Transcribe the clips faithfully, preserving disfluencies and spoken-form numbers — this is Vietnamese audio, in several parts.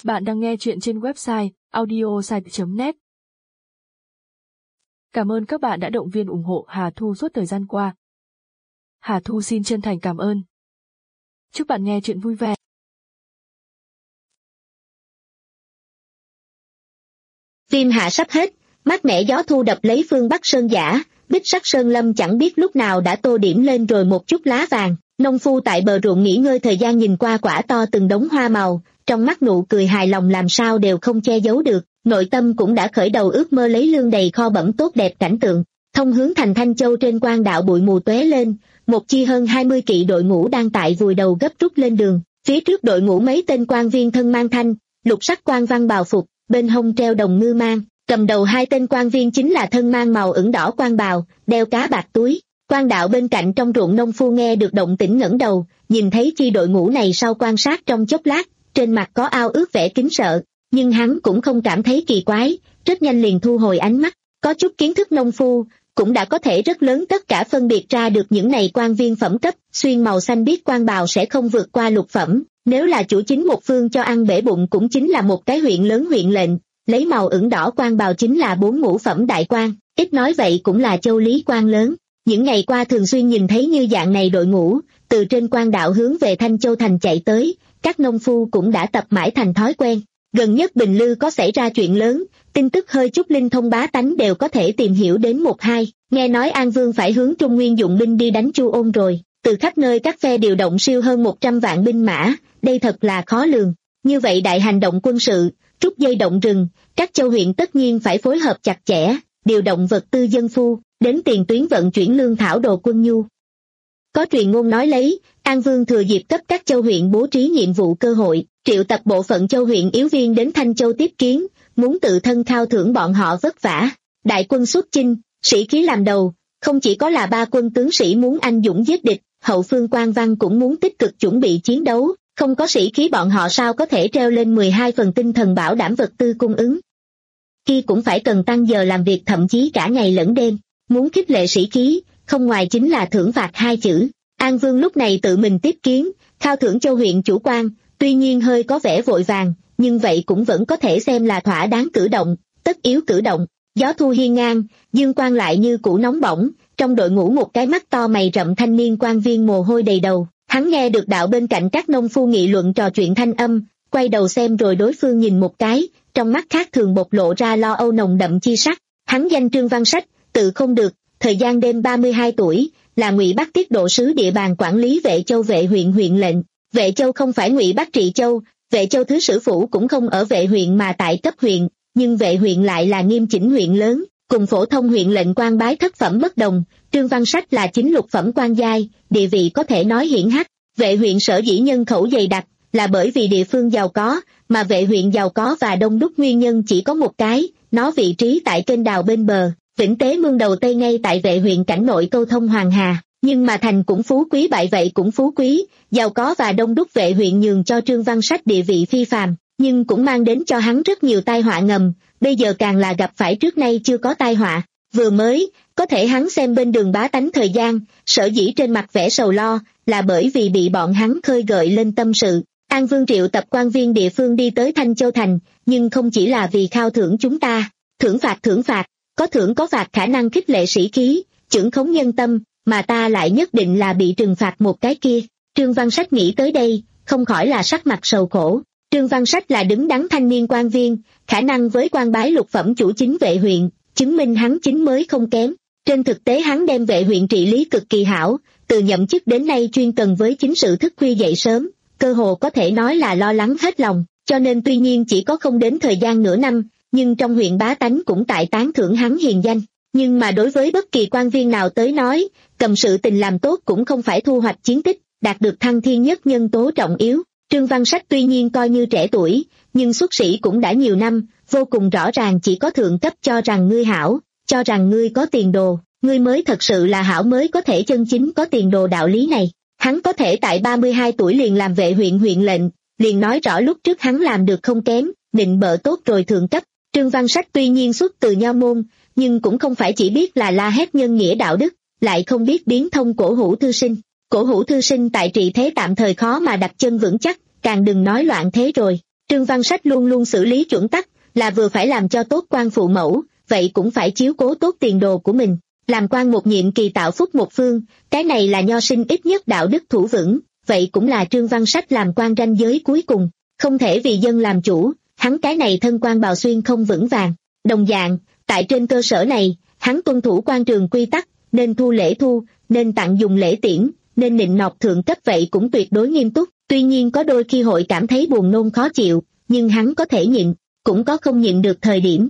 Bạn đang nghe chuyện trên website audiosite chấm net. Cảm ơn các bạn đã động viên ủng hộ Hà Thu suốt thời gian qua. Hà Thu xin chân thành cảm ơn. Chúc bạn nghe chuyện vui vẻ. Phim hạ sắp hết, mát mẻ gió thu đập lấy phương Bắc sơn giả, bích sắc sơn lâm chẳng biết lúc nào đã tô điểm lên rồi một chút lá vàng. Nông phu tại bờ ruộng nghỉ ngơi thời gian nhìn qua quả to từng đống hoa màu, trong mắt nụ cười hài lòng làm sao đều không che giấu được, nội tâm cũng đã khởi đầu ước mơ lấy lương đầy kho bẩm tốt đẹp cảnh tượng. Thông hướng thành Thanh Châu trên quan đạo bụi mù tóe lên, một chi hơn hai mươi kỵ đội ngũ đang tại vùi đầu gấp rút lên đường, phía trước đội ngũ mấy tên quan viên thân mang thanh, lục sắc quan văn bào phục, bên hông treo đồng ngư mang, cầm đầu hai tên quan viên chính là thân mang màu ửng đỏ quan bào, đeo cá bạc túi. Quan đạo bên cạnh trong ruộng nông phu nghe được động tĩnh ngẩng đầu, nhìn thấy chi đội ngũ này sau quan sát trong chốc lát, trên mặt có ao ước vẻ kính sợ, nhưng hắn cũng không cảm thấy kỳ quái, rất nhanh liền thu hồi ánh mắt, có chút kiến thức nông phu, cũng đã có thể rất lớn tất cả phân biệt ra được những này quan viên phẩm cấp, xuyên màu xanh biếc quan bào sẽ không vượt qua lục phẩm, nếu là chủ chính một phương cho ăn bể bụng cũng chính là một cái huyện lớn huyện lệnh, lấy màu ửng đỏ quan bào chính là bốn ngũ phẩm đại quan, ít nói vậy cũng là châu lý quan lớn. Những ngày qua thường xuyên nhìn thấy như dạng này đội ngũ, từ trên quan đạo hướng về Thanh Châu thành chạy tới, các nông phu cũng đã tập mãi thành thói quen. Gần nhất Bình Lư có xảy ra chuyện lớn, tin tức hơi chút linh thông bá tánh đều có thể tìm hiểu đến một hai, nghe nói An Vương phải hướng Trung Nguyên dụng binh đi đánh Chu Ôn rồi, từ khắp nơi các phe điều động siêu hơn một trăm vạn binh mã, đây thật là khó lường. Như vậy đại hành động quân sự, rút dây động rừng, các châu huyện tất nhiên phải phối hợp chặt chẽ, điều động vật tư dân phu, đến tiền tuyến vận chuyển lương thảo đồ quân nhu. Có truyền ngôn nói lấy, An Vương thừa dịp cấp các châu huyện bố trí nhiệm vụ cơ hội, triệu tập bộ phận châu huyện yếu viên đến Thanh Châu tiếp kiến, muốn tự thân khao thưởng bọn họ vất vả. Đại quân xuất chinh, sĩ khí làm đầu, không chỉ có là ba quân tướng sĩ muốn anh dũng giết địch, hậu phương quan văn cũng muốn tích cực chuẩn bị chiến đấu, không có sĩ khí bọn họ sao có thể treo lên mười hai phần tinh thần bảo đảm vật tư cung ứng. Kia cũng phải cần tăng giờ làm việc thậm chí cả ngày lẫn đêm. Muốn khích lệ sĩ khí, không ngoài chính là thưởng phạt hai chữ. An Vương lúc này tự mình tiếp kiến, khao thưởng châu huyện chủ quan, tuy nhiên hơi có vẻ vội vàng, nhưng vậy cũng vẫn có thể xem là thỏa đáng cử động, tất yếu cử động. Gió thu hiên ngang, dương quang lại như cũ nóng bỏng, trong đội ngũ một cái mắt to mày rậm thanh niên quan viên mồ hôi đầy đầu. Hắn nghe được đạo bên cạnh các nông phu nghị luận trò chuyện thanh âm, quay đầu xem rồi đối phương nhìn một cái, trong mắt khác thường bộc lộ ra lo âu nồng đậm chi sắc. Hắn danh Trương Văn Sách, tự không được, thời gian đêm ba mươi hai tuổi, là Ngụy Bắc tiết độ sứ địa bàn quản lý Vệ Châu Vệ huyện huyện lệnh. Vệ Châu không phải Ngụy Bắc trị châu, Vệ Châu thứ sử phủ cũng không ở Vệ huyện mà tại cấp huyện, nhưng Vệ huyện lại là nghiêm chỉnh huyện lớn, cùng phổ thông huyện lệnh quan bái thất phẩm bất đồng. Trương Văn Sách là chính lục phẩm quan giai, địa vị có thể nói hiển hách. Vệ huyện sở dĩ nhân khẩu dày đặc, là bởi vì địa phương giàu có, mà Vệ huyện giàu có và đông đúc nguyên nhân chỉ có một cái, nó vị trí tại kênh đào bên bờ. Vĩnh Tế Mương đầu Tây ngay tại Vệ huyện cảnh nội câu thông Hoàng Hà, nhưng mà thành cũng phú quý bại vậy cũng phú quý, giàu có và đông đúc Vệ huyện nhường cho Trương Văn Sách địa vị phi phàm, nhưng cũng mang đến cho hắn rất nhiều tai họa ngầm, bây giờ càng là gặp phải trước nay chưa có tai họa. Vừa mới, có thể hắn xem bên đường bá tánh thời gian, sở dĩ trên mặt vẻ sầu lo, là bởi vì bị bọn hắn khơi gợi lên tâm sự. An Vương triệu tập quan viên địa phương đi tới Thanh Châu thành, nhưng không chỉ là vì khao thưởng chúng ta, thưởng phạt thưởng phạt. Có thưởng có phạt khả năng khích lệ sĩ khí, chưởng khống nhân tâm, mà ta lại nhất định là bị trừng phạt một cái kia. Trương Văn Sách nghĩ tới đây, không khỏi là sắc mặt sầu khổ. Trương Văn Sách là đứng đắn thanh niên quan viên, khả năng với quan bái lục phẩm chủ chính Vệ huyện, chứng minh hắn chính mới không kém. Trên thực tế hắn đem Vệ huyện trị lý cực kỳ hảo, từ nhậm chức đến nay chuyên cần với chính sự thức khuya dậy sớm, cơ hồ có thể nói là lo lắng hết lòng, cho nên tuy nhiên chỉ có không đến thời gian nửa năm, nhưng trong huyện bá tánh cũng tại tán thưởng hắn hiền danh. Nhưng mà đối với bất kỳ quan viên nào tới nói, cầm sự tình làm tốt cũng không phải thu hoạch chiến tích, đạt được thăng thiên nhất nhân tố trọng yếu. Trương Văn Sách tuy nhiên coi như trẻ tuổi, nhưng xuất sĩ cũng đã nhiều năm, vô cùng rõ ràng chỉ có thượng cấp cho rằng ngươi hảo, cho rằng ngươi có tiền đồ, ngươi mới thật sự là hảo mới có thể chân chính có tiền đồ đạo lý này. Hắn có thể tại ba mươi hai tuổi liền làm Vệ huyện huyện lệnh, liền nói rõ lúc trước hắn làm được không kém, định bợ tốt rồi thượng cấp. Trương Văn Sách tuy nhiên xuất từ nho môn, nhưng cũng không phải chỉ biết là la hét nhân nghĩa đạo đức, lại không biết biến thông cổ hủ thư sinh. Cổ hủ thư sinh tại trị thế tạm thời khó mà đặt chân vững chắc, càng đừng nói loạn thế rồi. Trương Văn Sách luôn luôn xử lý chuẩn tắc, là vừa phải làm cho tốt quan phụ mẫu, vậy cũng phải chiếu cố tốt tiền đồ của mình. Làm quan một nhiệm kỳ tạo phúc một phương, cái này là nho sinh ít nhất đạo đức thủ vững, vậy cũng là Trương Văn Sách làm quan ranh giới cuối cùng, không thể vì dân làm chủ, hắn cái này thân quan bào xuyên không vững vàng. Đồng dạng, tại trên cơ sở này, hắn tuân thủ quan trường quy tắc, nên thu lễ thu, nên tặng dùng lễ tiễn, nên nịnh nọt thượng cấp vậy cũng tuyệt đối nghiêm túc, tuy nhiên có đôi khi hội cảm thấy buồn nôn khó chịu, nhưng hắn có thể nhịn, cũng có không nhịn được thời điểm.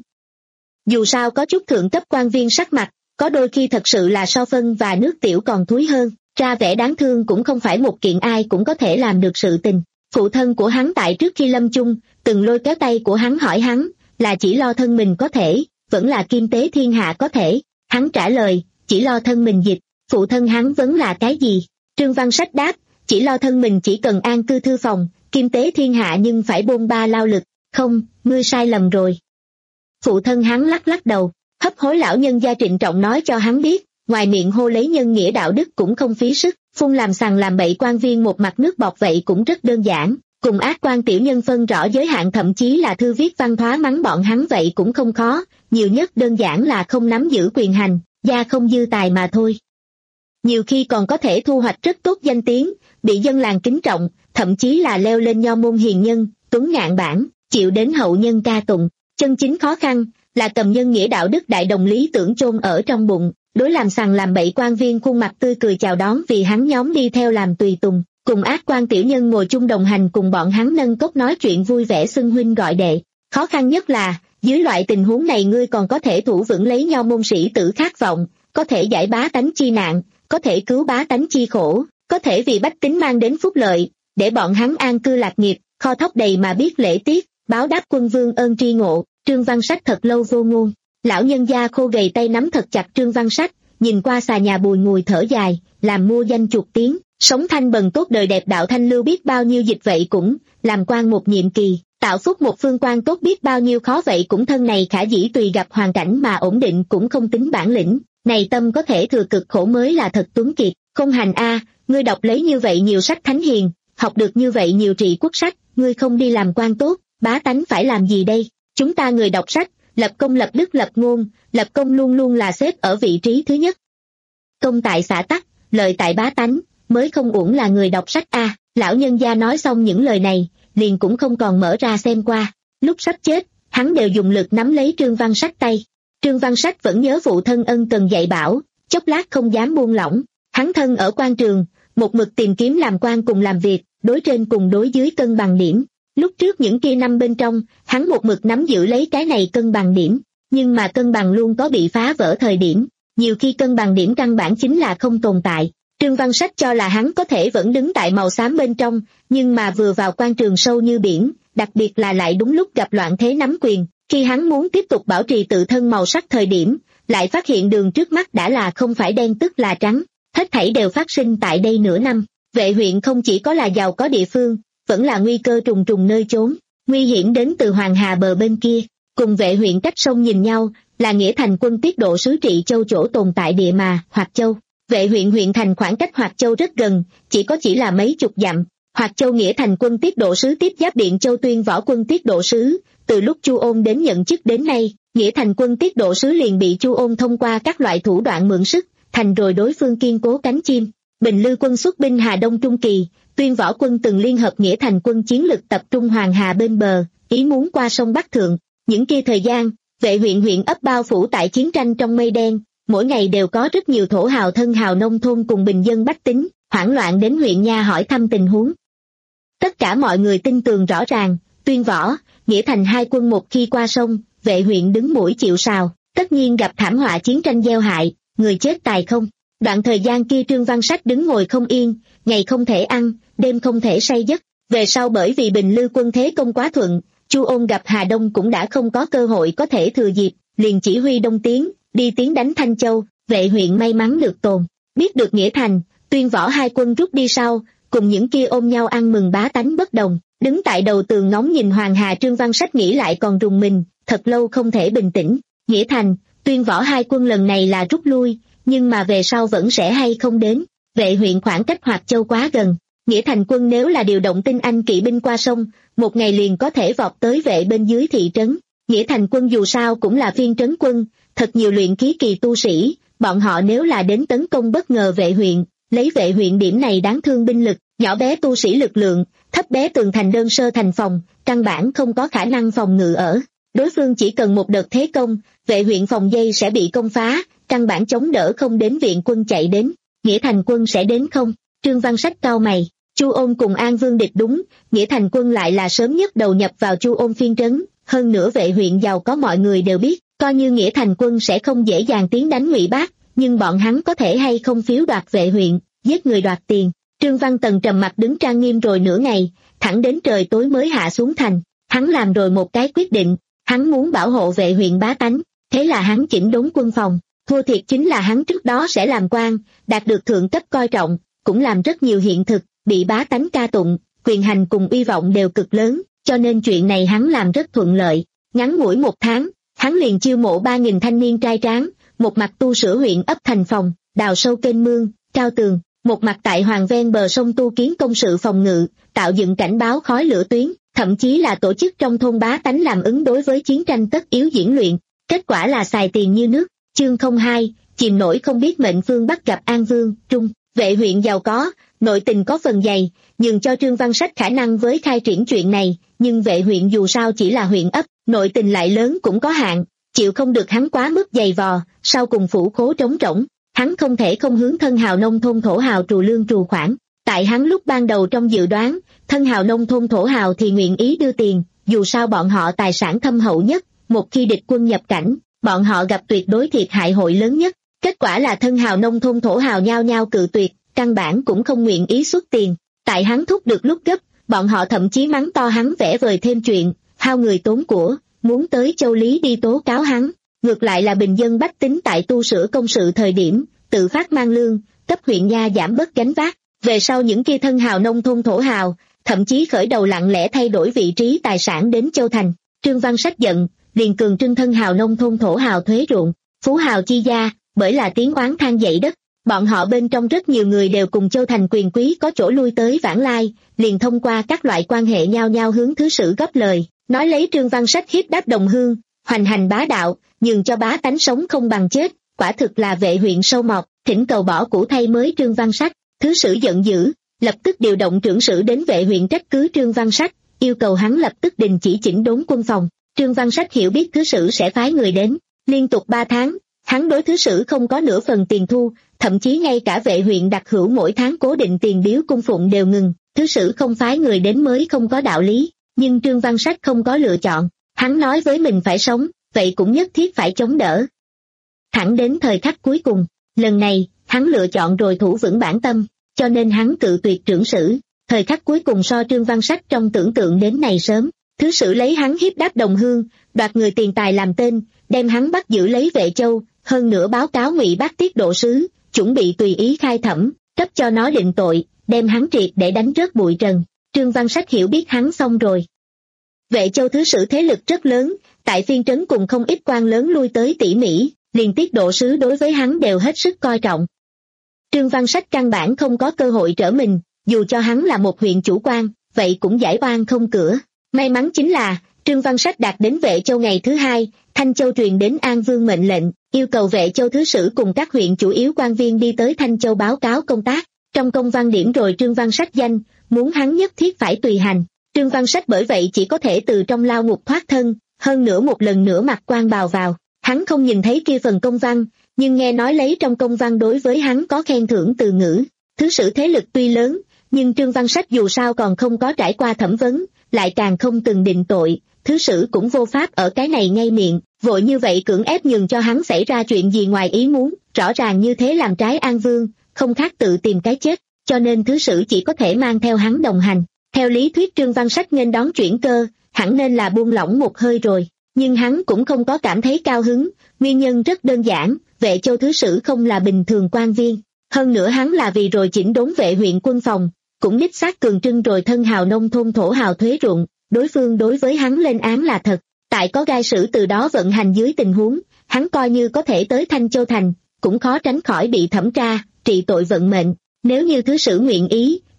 Dù sao có chút thượng cấp quan viên sắc mặt, có đôi khi thật sự là so phân và nước tiểu còn thúi hơn, ra vẻ đáng thương cũng không phải một kiện ai cũng có thể làm được sự tình. Phụ thân của hắn tại trước khi lâm chung, từng lôi kéo tay của hắn hỏi hắn, là chỉ lo thân mình có thể, vẫn là kim tế thiên hạ có thể. Hắn trả lời, chỉ lo thân mình dịch. Phụ thân hắn vấn là cái gì? Trương Văn Sách đáp, chỉ lo thân mình chỉ cần an cư thư phòng, kim tế thiên hạ nhưng phải bôn ba lao lực. Không, ngươi sai lầm rồi. Phụ thân hắn lắc lắc đầu, hấp hối lão nhân gia trịnh trọng nói cho hắn biết, ngoài miệng hô lấy nhân nghĩa đạo đức cũng không phí sức, phun làm sằng làm bậy quan viên một mặt nước bọt vậy cũng rất đơn giản, cùng ác quan tiểu nhân phân rõ giới hạn thậm chí là thư viết văn hóa mắng bọn hắn vậy cũng không khó, nhiều nhất đơn giản là không nắm giữ quyền hành, gia không dư tài mà thôi. Nhiều khi còn có thể thu hoạch rất tốt danh tiếng, bị dân làng kính trọng, thậm chí là leo lên nho môn hiền nhân, tuấn ngạn bản, chịu đến hậu nhân ca tụng. Chân chính khó khăn là cầm nhân nghĩa đạo đức đại đồng lý tưởng chôn ở trong bụng, đối làm sằng làm bậy quan viên khuôn mặt tươi cười chào đón vì hắn nhóm đi theo làm tùy tùng, cùng ác quan tiểu nhân ngồi chung đồng hành cùng bọn hắn nâng cốc nói chuyện vui vẻ xưng huynh gọi đệ. Khó khăn nhất là, dưới loại tình huống này ngươi còn có thể thủ vững lấy nho môn sĩ tử khát vọng, có thể giải bá tánh chi nạn, có thể cứu bá tánh chi khổ, có thể vì bách tính mang đến phúc lợi, để bọn hắn an cư lạc nghiệp, kho thóc đầy mà biết lễ tiết, báo đáp quân vương ơn tri ngộ. Trương Văn Sách thật lâu vô ngôn, lão nhân gia khô gầy tay nắm thật chặt Trương Văn Sách, nhìn qua xà nhà bùi ngùi thở dài, làm mua danh chuột tiếng, sống thanh bần tốt đời đẹp đạo thanh lưu biết bao nhiêu dịch vậy cũng, làm quan một nhiệm kỳ, tạo phúc một phương quan tốt biết bao nhiêu khó vậy cũng thân này khả dĩ tùy gặp hoàn cảnh mà ổn định cũng không tính bản lĩnh, này tâm có thể thừa cực khổ mới là thật tuấn kiệt, không hành a, ngươi đọc lấy như vậy nhiều sách thánh hiền, học được như vậy nhiều trị quốc sách, ngươi không đi làm quan tốt, bá tánh phải làm gì đây? Chúng ta người đọc sách, lập công lập đức lập ngôn, lập công luôn luôn là xếp ở vị trí thứ nhất. Công tại xã tắc, lợi tại bá tánh, mới không uổng là người đọc sách a. À, lão nhân gia nói xong những lời này, liền cũng không còn mở ra xem qua. Lúc sắp chết, hắn đều dùng lực nắm lấy Trương Văn Sách tay. Trương Văn Sách vẫn nhớ phụ thân ân cần dạy bảo, chốc lát không dám buông lỏng. Hắn thân ở quan trường, một mực tìm kiếm làm quan cùng làm việc, đối trên cùng đối dưới cân bằng điểm. Lúc trước những kia năm bên trong, hắn một mực nắm giữ lấy cái này cân bằng điểm, nhưng mà cân bằng luôn có bị phá vỡ thời điểm, nhiều khi cân bằng điểm căn bản chính là không tồn tại. Trương Văn Sách cho là hắn có thể vẫn đứng tại màu xám bên trong, nhưng mà vừa vào quan trường sâu như biển, đặc biệt là lại đúng lúc gặp loạn thế nắm quyền, khi hắn muốn tiếp tục bảo trì tự thân màu sắc thời điểm, lại phát hiện đường trước mắt đã là không phải đen tức là trắng, hết thảy đều phát sinh tại đây nửa năm. Vệ huyện không chỉ có là giàu có địa phương, vẫn là nguy cơ trùng trùng nơi chốn, nguy hiểm đến từ Hoàng Hà bờ bên kia, cùng Vệ huyện cách sông nhìn nhau, là Nghĩa Thành quân tiết độ sứ trị châu chỗ tồn tại địa mà, Hoạt Châu. Vệ huyện huyện thành khoảng cách Hoạt Châu rất gần, chỉ có chỉ là mấy chục dặm. Hoạt Châu Nghĩa Thành quân tiết độ sứ tiếp giáp Biện Châu Tuyên võ quân tiết độ sứ, từ lúc Chu Ôn đến nhận chức đến nay, Nghĩa Thành quân tiết độ sứ liền bị Chu Ôn thông qua các loại thủ đoạn mượn sức, thành rồi đối phương kiên cố cánh chim. Bình Lư quân xuất binh Hà Đông Trung Kỳ, Tuyên võ quân từng liên hợp Nghĩa Thành quân chiến lực tập trung Hoàng Hà bên bờ, ý muốn qua sông Bắc Thượng. Những kia thời gian, Vệ huyện huyện ấp bao phủ tại chiến tranh trong mây đen, mỗi ngày đều có rất nhiều thổ hào thân hào nông thôn cùng bình dân bách tính, hoảng loạn đến huyện nha hỏi thăm tình huống. Tất cả mọi người tin tường rõ ràng, Tuyên võ, Nghĩa Thành hai quân một khi qua sông, Vệ huyện đứng mũi chịu sào, tất nhiên gặp thảm họa chiến tranh gieo hại, người chết tài không. Đoạn thời gian kia Trương Văn Sách đứng ngồi không yên, ngày không thể ăn, đêm không thể say giấc. Về sau bởi vì Bình Lư quân thế công quá thuận, Chu Ôn gặp Hà Đông cũng đã không có cơ hội có thể thừa dịp, liền chỉ huy đông tiến, đi tiến đánh Thanh Châu. Vệ huyện may mắn được tồn. Biết được Nghĩa Thành, Tuyên võ hai quân rút đi sau, cùng những kia ôm nhau ăn mừng bá tánh bất đồng, đứng tại đầu tường ngóng nhìn Hoàng Hà. Trương Văn Sách nghĩ lại còn rùng mình, thật lâu không thể bình tĩnh. Nghĩa Thành, Tuyên võ hai quân lần này là rút lui, nhưng mà về sau vẫn sẽ hay không đến. Vệ huyện khoảng cách Hoạt Châu quá gần, Nghĩa Thành quân nếu là điều động tinh anh kỵ binh qua sông, một ngày liền có thể vọt tới vệ bên dưới thị trấn. Nghĩa Thành quân dù sao cũng là phiên trấn quân, thật nhiều luyện khí kỳ tu sĩ, bọn họ nếu là đến tấn công bất ngờ vệ huyện, lấy vệ huyện điểm này đáng thương binh lực, nhỏ bé tu sĩ lực lượng, thấp bé tường thành đơn sơ thành phòng, căn bản không có khả năng phòng ngự ở. Đối phương chỉ cần một đợt thế công, vệ huyện phòng dây sẽ bị công phá, căn bản chống đỡ không đến viện quân chạy đến. Nghĩa Thành quân sẽ đến không? Trương Văn Sách cau mày. Chu Ôn cùng An Vương địch đúng, Nghĩa Thành quân lại là sớm nhất đầu nhập vào Chu Ôn phiên trấn, hơn nữa vệ huyện giàu có mọi người đều biết, coi như Nghĩa Thành quân sẽ không dễ dàng tiến đánh Ngụy Bác, nhưng bọn hắn có thể hay không phiếu đoạt vệ huyện, giết người đoạt tiền. Trương Văn Tần trầm mặt đứng trang nghiêm rồi nửa ngày, thẳng đến trời tối mới hạ xuống thành. Hắn làm rồi một cái quyết định, hắn muốn bảo hộ vệ huyện bá tánh, thế là hắn chỉnh đốn quân phòng. Thua thiệt chính là hắn trước đó sẽ làm quan, đạt được thượng cấp coi trọng, cũng làm rất nhiều hiện thực, bị bá tánh ca tụng, quyền hành cùng uy vọng đều cực lớn, cho nên chuyện này hắn làm rất thuận lợi. Ngắn ngủi một tháng, hắn liền chiêu mộ ba nghìn thanh niên trai tráng, một mặt tu sửa huyện ấp thành phòng, đào sâu kênh mương, cao tường, một mặt tại hoàng ven bờ sông tu kiến công sự phòng ngự, tạo dựng cảnh báo khói lửa tuyến, thậm chí là tổ chức trong thôn bá tánh làm ứng đối với chiến tranh tất yếu diễn luyện. Kết quả là xài tiền như nước. Chương không hai, chìm nổi không biết mệnh phương Bắc gặp An Vương, Trung. Vệ huyện giàu có, nội tình có phần dày, nhường cho Trương Văn Sách khả năng với khai triển chuyện này, nhưng vệ huyện dù sao chỉ là huyện ấp, nội tình lại lớn cũng có hạn, chịu không được hắn quá mức dày vò, sau cùng phủ khố trống rỗng, hắn không thể không hướng thân hào nông thôn thổ hào trù lương trù khoản. Tại hắn lúc ban đầu trong dự đoán, thân hào nông thôn thổ hào thì nguyện ý đưa tiền, dù sao bọn họ tài sản thâm hậu nhất, một khi địch quân nhập cảnh, bọn họ gặp tuyệt đối thiệt hại hội lớn nhất. Kết quả là thân hào nông thôn thổ hào nhao nhao cự tuyệt, căn bản cũng không nguyện ý xuất tiền. Tại hắn thúc được lúc gấp, bọn họ thậm chí mắng to hắn vẽ vời thêm chuyện, hao người tốn của, muốn tới Châu Lý đi tố cáo hắn. Ngược lại là bình dân bách tính tại tu sửa công sự thời điểm, tự phát mang lương, cấp huyện nha giảm bớt gánh vác. Về sau những kia thân hào nông thôn thổ hào, thậm chí khởi đầu lặng lẽ thay đổi vị trí tài sản đến Châu Thành. Trương Văn Sách giận, liền cường trưng thân hào nông thôn thổ hào thuế ruộng, phú hào chi gia, bởi là tiếng oán than dậy đất. Bọn họ bên trong rất nhiều người đều cùng Châu Thành quyền quý có chỗ lui tới vãng lai, liền thông qua các loại quan hệ nhau nhau hướng thứ sử góp lời, nói lấy Trương Văn Sách hiếp đáp đồng hương, hoành hành bá đạo, nhường cho bá tánh sống không bằng chết, quả thực là vệ huyện sâu mọt, thỉnh cầu bỏ cũ thay mới Trương Văn Sách. Thứ sử giận dữ, lập tức điều động trưởng sử đến vệ huyện trách cứ Trương Văn Sách, yêu cầu hắn lập tức đình chỉ chỉnh đốn quân phòng. Trương Văn Sách hiểu biết thứ sử sẽ phái người đến, liên tục ba tháng, hắn đối thứ sử không có nửa phần tiền thu, thậm chí ngay cả vệ huyện đặc hữu mỗi tháng cố định tiền biếu cung phụng đều ngừng, thứ sử không phái người đến mới không có đạo lý, nhưng Trương Văn Sách không có lựa chọn, hắn nói với mình phải sống, vậy cũng nhất thiết phải chống đỡ. Thẳng đến thời khắc cuối cùng, lần này, hắn lựa chọn rồi thủ vững bản tâm, cho nên hắn cự tuyệt trưởng sử, thời khắc cuối cùng so Trương Văn Sách trong tưởng tượng đến này sớm. Thứ sử lấy hắn hiếp đáp đồng hương, đoạt người tiền tài làm tên, đem hắn bắt giữ lấy Vệ Châu, hơn nữa báo cáo Ngụy Bác tiết độ sứ, chuẩn bị tùy ý khai thẩm, cấp cho nó định tội, đem hắn triệt để đánh rớt bụi trần. Trương Văn Sách hiểu biết hắn xong rồi. Vệ Châu thứ sử thế lực rất lớn, tại phiên trấn cùng không ít quan lớn lui tới tỉ mỉ, liền tiết độ sứ đối với hắn đều hết sức coi trọng. Trương Văn Sách căn bản không có cơ hội trở mình, dù cho hắn là một huyện chủ quan, vậy cũng giải oan không cửa. May mắn chính là, Trương Văn Sách đạt đến Vệ Châu ngày thứ hai, Thanh Châu truyền đến An Vương mệnh lệnh, yêu cầu Vệ Châu thứ sử cùng các huyện chủ yếu quan viên đi tới Thanh Châu báo cáo công tác. Trong công văn điểm rồi Trương Văn Sách danh, muốn hắn nhất thiết phải tùy hành. Trương Văn Sách bởi vậy chỉ có thể từ trong lao ngục thoát thân, hơn nữa một lần nữa mặc quan bào vào. Hắn không nhìn thấy kia phần công văn, nhưng nghe nói lấy trong công văn đối với hắn có khen thưởng từ ngữ. Thứ sử thế lực tuy lớn, nhưng Trương Văn Sách dù sao còn không có trải qua thẩm vấn, lại càng không từng định tội, thứ sử cũng vô pháp ở cái này ngay miệng, vội như vậy cưỡng ép nhường cho hắn xảy ra chuyện gì ngoài ý muốn, rõ ràng như thế làm trái An Vương, không khác tự tìm cái chết, cho nên thứ sử chỉ có thể mang theo hắn đồng hành. Theo lý thuyết Trương Văn Sách nên đón chuyển cơ, hẳn nên là buông lỏng một hơi rồi, nhưng hắn cũng không có cảm thấy cao hứng, nguyên nhân rất đơn giản, Vệ Châu thứ sử không là bình thường quan viên, hơn nữa hắn là vì rồi chỉnh đốn vệ huyện quân phòng, cũng đích xác cường trưng rồi thân hào nông thôn thổ hào thuế ruộng, đối phương đối với hắn lên án là thật. Tại có gai sử từ đó vận hành dưới tình huống, hắn coi như có thể tới Thanh Châu Thành, cũng khó tránh khỏi bị thẩm tra, trị tội vận mệnh. Nếu như thứ sử nguyện ý,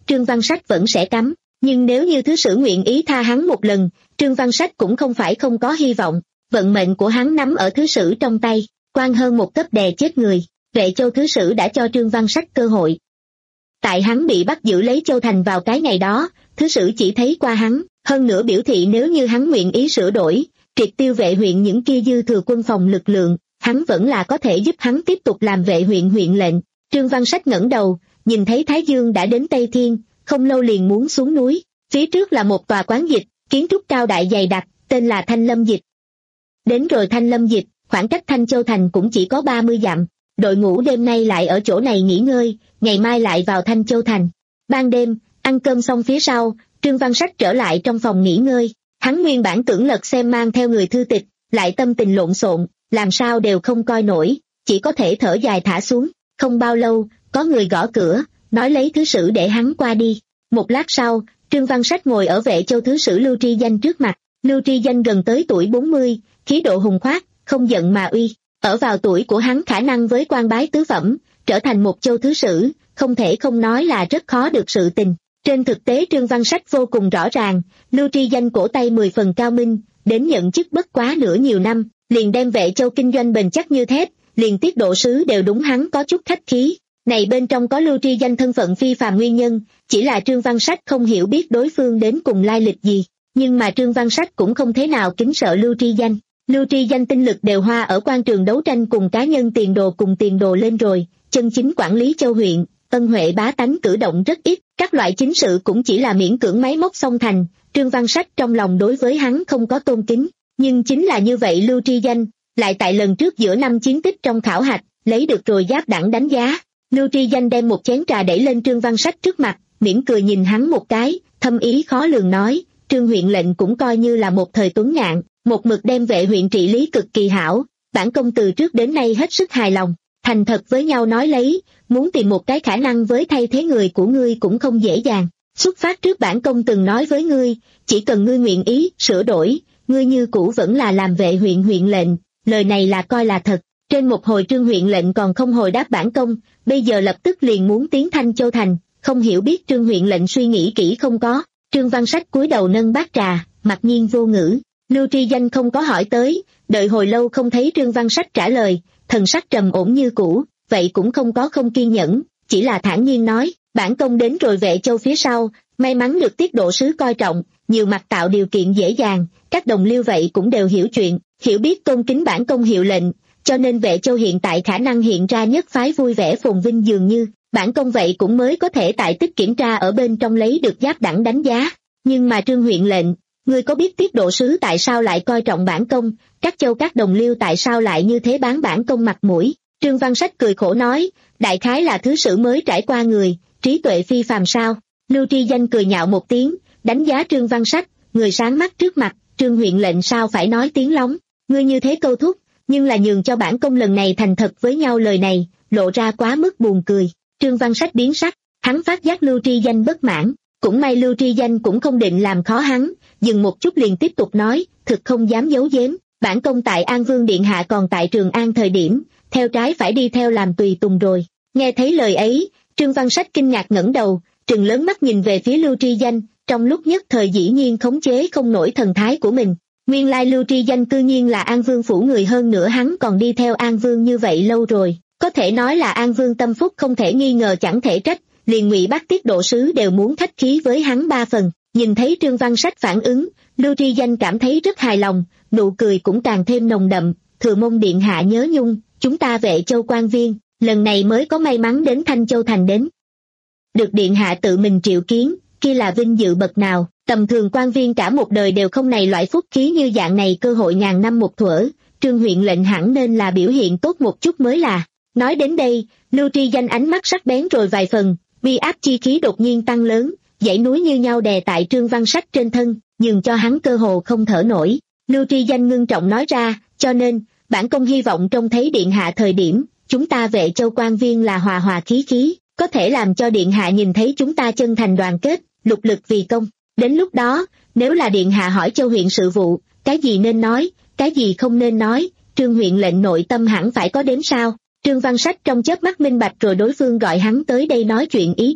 Trương Văn Sách vẫn sẽ cắm, nhưng nếu như thứ sử nguyện ý tha hắn một lần, Trương Văn Sách cũng không phải không có hy vọng, vận mệnh của hắn nắm ở thứ sử trong tay, quan hơn một cấp đè chết người, Vệ Châu thứ sử đã cho Trương Văn Sách cơ hội. Tại hắn bị bắt giữ lấy Châu Thành vào cái ngày đó, thứ sử chỉ thấy qua hắn, hơn nữa biểu thị nếu như hắn nguyện ý sửa đổi, triệt tiêu vệ huyện những kia dư thừa quân phòng lực lượng, hắn vẫn là có thể giúp hắn tiếp tục làm vệ huyện huyện lệnh. Trương Văn Sách ngẩng đầu, nhìn thấy Thái Dương đã đến Tây Thiên, không lâu liền muốn xuống núi, phía trước là một tòa quán dịch, kiến trúc cao đại dày đặc, tên là Thanh Lâm Dịch. Đến rồi Thanh Lâm Dịch, khoảng cách Thanh Châu Thành cũng chỉ có ba mươi dặm, đội ngũ đêm nay lại ở chỗ này nghỉ ngơi, ngày mai lại vào Thanh Châu Thành. Ban đêm, ăn cơm xong phía sau, Trương Văn Sách trở lại trong phòng nghỉ ngơi, hắn nguyên bản tưởng lật xem mang theo người thư tịch, lại tâm tình lộn xộn, làm sao đều không coi nổi, chỉ có thể thở dài thả xuống. Không bao lâu, có người gõ cửa, nói lấy thứ sử để hắn qua đi. Một lát sau, Trương Văn Sách ngồi ở Vệ Châu thứ sử Lưu Tri Danh trước mặt. Lưu Tri Danh gần tới tuổi bốn mươi, khí độ hùng khoát, không giận mà uy. Ở vào tuổi của hắn khả năng với quan bái tứ phẩm, trở thành một châu thứ sử, không thể không nói là rất khó được sự tình. Trên thực tế Trương Văn Sách vô cùng rõ ràng, Lưu Tri Danh cổ tay mười phần cao minh, đến nhận chức bất quá nửa nhiều năm, liền đem Vệ Châu kinh doanh bền chắc như thép, liền tiết độ sứ đều đúng hắn có chút khách khí. Này bên trong có Lưu Tri Danh thân phận phi phàm nguyên nhân, chỉ là Trương Văn Sách không hiểu biết đối phương đến cùng lai lịch gì, nhưng mà Trương Văn Sách cũng không thế nào kính sợ Lưu Tri Danh. Lưu Tri Danh tinh lực đều hoa ở quan trường đấu tranh cùng cá nhân tiền đồ cùng tiền đồ lên rồi, chân chính quản lý châu huyện, ân huệ bá tánh cử động rất ít, các loại chính sự cũng chỉ là miễn cưỡng máy móc xong thành. Trương Văn Sách trong lòng đối với hắn không có tôn kính, nhưng chính là như vậy Lưu Tri Danh, lại tại lần trước giữa năm chiến tích trong khảo hạch, lấy được rồi giáp đẳng đánh giá. Lưu Tri Danh đem một chén trà đẩy lên Trương Văn Sách trước mặt, mỉm cười nhìn hắn một cái, thâm ý khó lường nói, Trương huyện lệnh cũng coi như là một thời tuấn ngạn, một mực đem vệ huyện trị lý cực kỳ hảo, bản công từ trước đến nay hết sức hài lòng, thành thật với nhau nói lấy, muốn tìm một cái khả năng với thay thế người của ngươi cũng không dễ dàng. Xuất phát trước bản công từng nói với ngươi, chỉ cần ngươi nguyện ý, sửa đổi, ngươi như cũ vẫn là làm vệ huyện huyện lệnh, lời này là coi là thật. Trên một hồi Trương huyện lệnh còn không hồi đáp bản công, bây giờ lập tức liền muốn tiến Thanh Châu Thành, không hiểu biết Trương huyện lệnh suy nghĩ kỹ không có. Trương Văn Sách cúi đầu nâng bát trà, mặc nhiên vô ngữ. Lưu Tri Danh không có hỏi tới, đợi hồi lâu không thấy Trương Văn Sách trả lời, thần sắc trầm ổn như cũ, vậy cũng không có không kiên nhẫn, chỉ là thản nhiên nói, bản công đến rồi Vệ Châu phía sau, may mắn được tiết độ sứ coi trọng, nhiều mặt tạo điều kiện dễ dàng, các đồng liêu vậy cũng đều hiểu chuyện, hiểu biết tôn kính bản công hiệu lệnh, cho nên Vệ Châu hiện tại khả năng hiện ra nhất phái vui vẻ phồn vinh dường như, bản công vậy cũng mới có thể tại tích kiểm tra ở bên trong lấy được giáp đẳng đánh giá. Nhưng mà Trương huyện lệnh, ngươi có biết tiết độ sứ tại sao lại coi trọng bản công, các châu các đồng liêu tại sao lại như thế bán bản công mặt mũi? Trương Văn Sách cười khổ nói, đại khái là thứ sử mới trải qua người, trí tuệ phi phàm sao? Lưu Tri Danh cười nhạo một tiếng, đánh giá Trương Văn Sách, người sáng mắt trước mặt, Trương huyện lệnh sao phải nói tiếng lóng, ngươi như thế câu thúc, nhưng là nhường cho bản công lần này thành thật với nhau lời này, lộ ra quá mức buồn cười. Trương Văn Sách biến sắc, hắn phát giác Lưu Tri Danh bất mãn, cũng may Lưu Tri Danh cũng không định làm khó hắn, dừng một chút liền tiếp tục nói, thực không dám giấu giếm, bản công tại An Vương Điện Hạ còn tại Trường An thời điểm, theo trái phải đi theo làm tùy tùng rồi. Nghe thấy lời ấy, Trương Văn Sách kinh ngạc ngẩng đầu, trừng lớn mắt nhìn về phía Lưu Tri Danh, trong lúc nhất thời dĩ nhiên khống chế không nổi thần thái của mình. Nguyên lai Lưu Tri Danh cư nhiên là An Vương phủ người, hơn nữa hắn còn đi theo An Vương như vậy lâu rồi, có thể nói là An Vương tâm phúc không thể nghi ngờ, chẳng thể trách, liền Ngụy Bắc tiết độ sứ đều muốn khách khí với hắn ba phần. Nhìn thấy Trương Văn Sách phản ứng, Lưu Tri Danh cảm thấy rất hài lòng, nụ cười cũng càng thêm nồng đậm, thừa mong điện hạ nhớ nhung, chúng ta Vệ Châu quan viên, lần này mới có may mắn đến Thanh Châu Thành đến. Được điện hạ tự mình triệu kiến, kia là vinh dự bậc nào, tầm thường quan viên cả một đời đều không này loại phúc khí như dạng này, cơ hội ngàn năm một thuở, Trương huyện lệnh hẳn nên là biểu hiện tốt một chút mới là. Nói đến đây, Lưu Tri Danh ánh mắt sắc bén rồi vài phần, uy áp chi khí đột nhiên tăng lớn, dãy núi như nhau đè tại Trương Văn Sách trên thân, nhường cho hắn cơ hồ không thở nổi. Lưu Tri Danh ngưng trọng nói ra, cho nên, bản công hy vọng trông thấy điện hạ thời điểm, chúng ta Vệ Châu quan viên là hòa hòa khí khí, có thể làm cho điện hạ nhìn thấy chúng ta chân thành đoàn kết, lục lực vì công. Đến lúc đó, nếu là điện hạ hỏi Châu huyện sự vụ, cái gì nên nói, cái gì không nên nói, Trương huyện lệnh nội tâm hẳn phải có đếm sao. Trương Văn Sách trong chớp mắt minh bạch rồi đối phương gọi hắn tới đây nói chuyện ý đồ.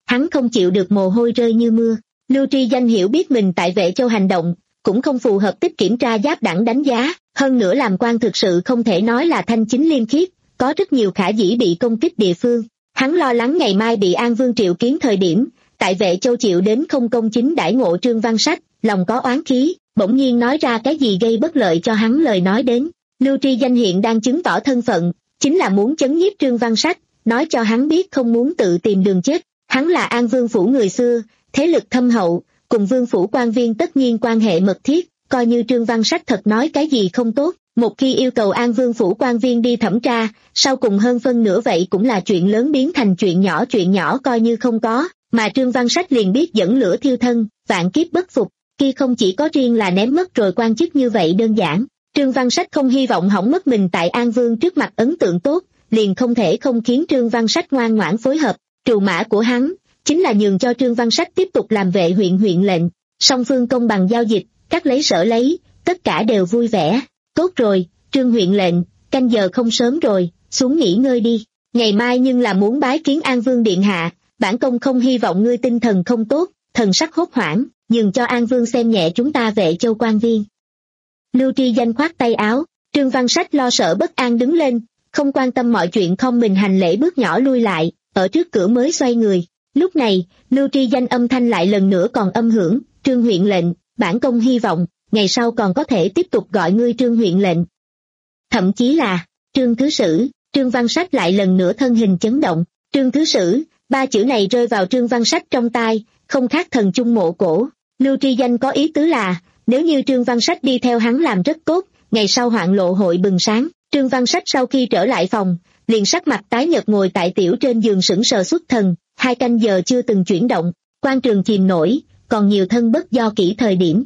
hắn không chịu được mồ hôi rơi như mưa. Lưu Tri Danh hiểu biết mình tại Vệ Châu hành động, cũng không phù hợp tích kiểm tra giáp đẳng đánh giá, hơn nữa làm quan thực sự không thể nói là thanh chính liêm khiết, có rất nhiều khả dĩ bị công kích địa phương. Hắn lo lắng ngày mai bị An Vương triệu kiến thời điểm, tại Vệ Châu chịu đến không công chính đãi ngộ Trương Văn Sách, lòng có oán khí, bỗng nhiên nói ra cái gì gây bất lợi cho hắn lời nói đến. Lưu Tri Danh hiện đang chứng tỏ thân phận, chính là muốn chấn nhiếp Trương Văn Sách, nói cho hắn biết không muốn tự tìm đường chết. Hắn là An Vương phủ người xưa, thế lực thâm hậu, cùng Vương phủ quan viên tất nhiên quan hệ mật thiết, coi như Trương Văn Sách thật nói cái gì không tốt, một khi yêu cầu An Vương phủ quan viên đi thẩm tra, sau cùng hơn phân nửa vậy cũng là chuyện lớn biến thành chuyện nhỏ, chuyện nhỏ coi như không có, mà Trương Văn Sách liền biết dẫn lửa thiêu thân, vạn kiếp bất phục, kia không chỉ có riêng là ném mất rồi quan chức như vậy đơn giản. Trương Văn Sách không hy vọng hỏng mất mình tại An Vương trước mặt ấn tượng tốt, liền không thể không khiến Trương Văn Sách ngoan ngoãn phối hợp. Trù mã của hắn chính là nhường cho Trương Văn Sách tiếp tục làm vệ huyện huyện lệnh, song phương công bằng giao dịch, cắt lấy sở lấy, tất cả đều vui vẻ. Tốt rồi, Trương huyện lệnh, canh giờ không sớm rồi, xuống nghỉ ngơi đi, ngày mai nhưng là muốn bái kiến An Vương điện hạ, bản công không hy vọng ngươi tinh thần không tốt, thần sắc hốt hoảng, nhường cho An Vương xem nhẹ chúng ta Vệ Châu quan viên. Lưu Tri Danh khoát tay áo, Trương Văn Sách lo sợ bất an đứng lên, không quan tâm mọi chuyện không mình hành lễ bước nhỏ lui lại, ở trước cửa mới xoay người. Lúc này, Lưu Tri Danh âm thanh lại lần nữa còn âm hưởng, Trương huyện lệnh, bản công hy vọng, ngày sau còn có thể tiếp tục gọi ngươi Trương huyện lệnh. Thậm chí là, Trương Thứ Sử, Trương Văn Sách lại lần nữa thân hình chấn động, Trương Thứ Sử, ba chữ này rơi vào Trương Văn Sách trong tai, không khác thần chung mộ cổ. Lưu Tri Danh có ý tứ là, nếu như Trương Văn Sách đi theo hắn làm rất tốt, ngày sau hoạn lộ hội bừng sáng. Trương Văn Sách sau khi trở lại phòng, liền sắc mặt tái nhợt ngồi tại tiểu trên giường sững sờ xuất thần, hai canh giờ chưa từng chuyển động, quan trường chìm nổi, còn nhiều thân bất do kỹ thời điểm.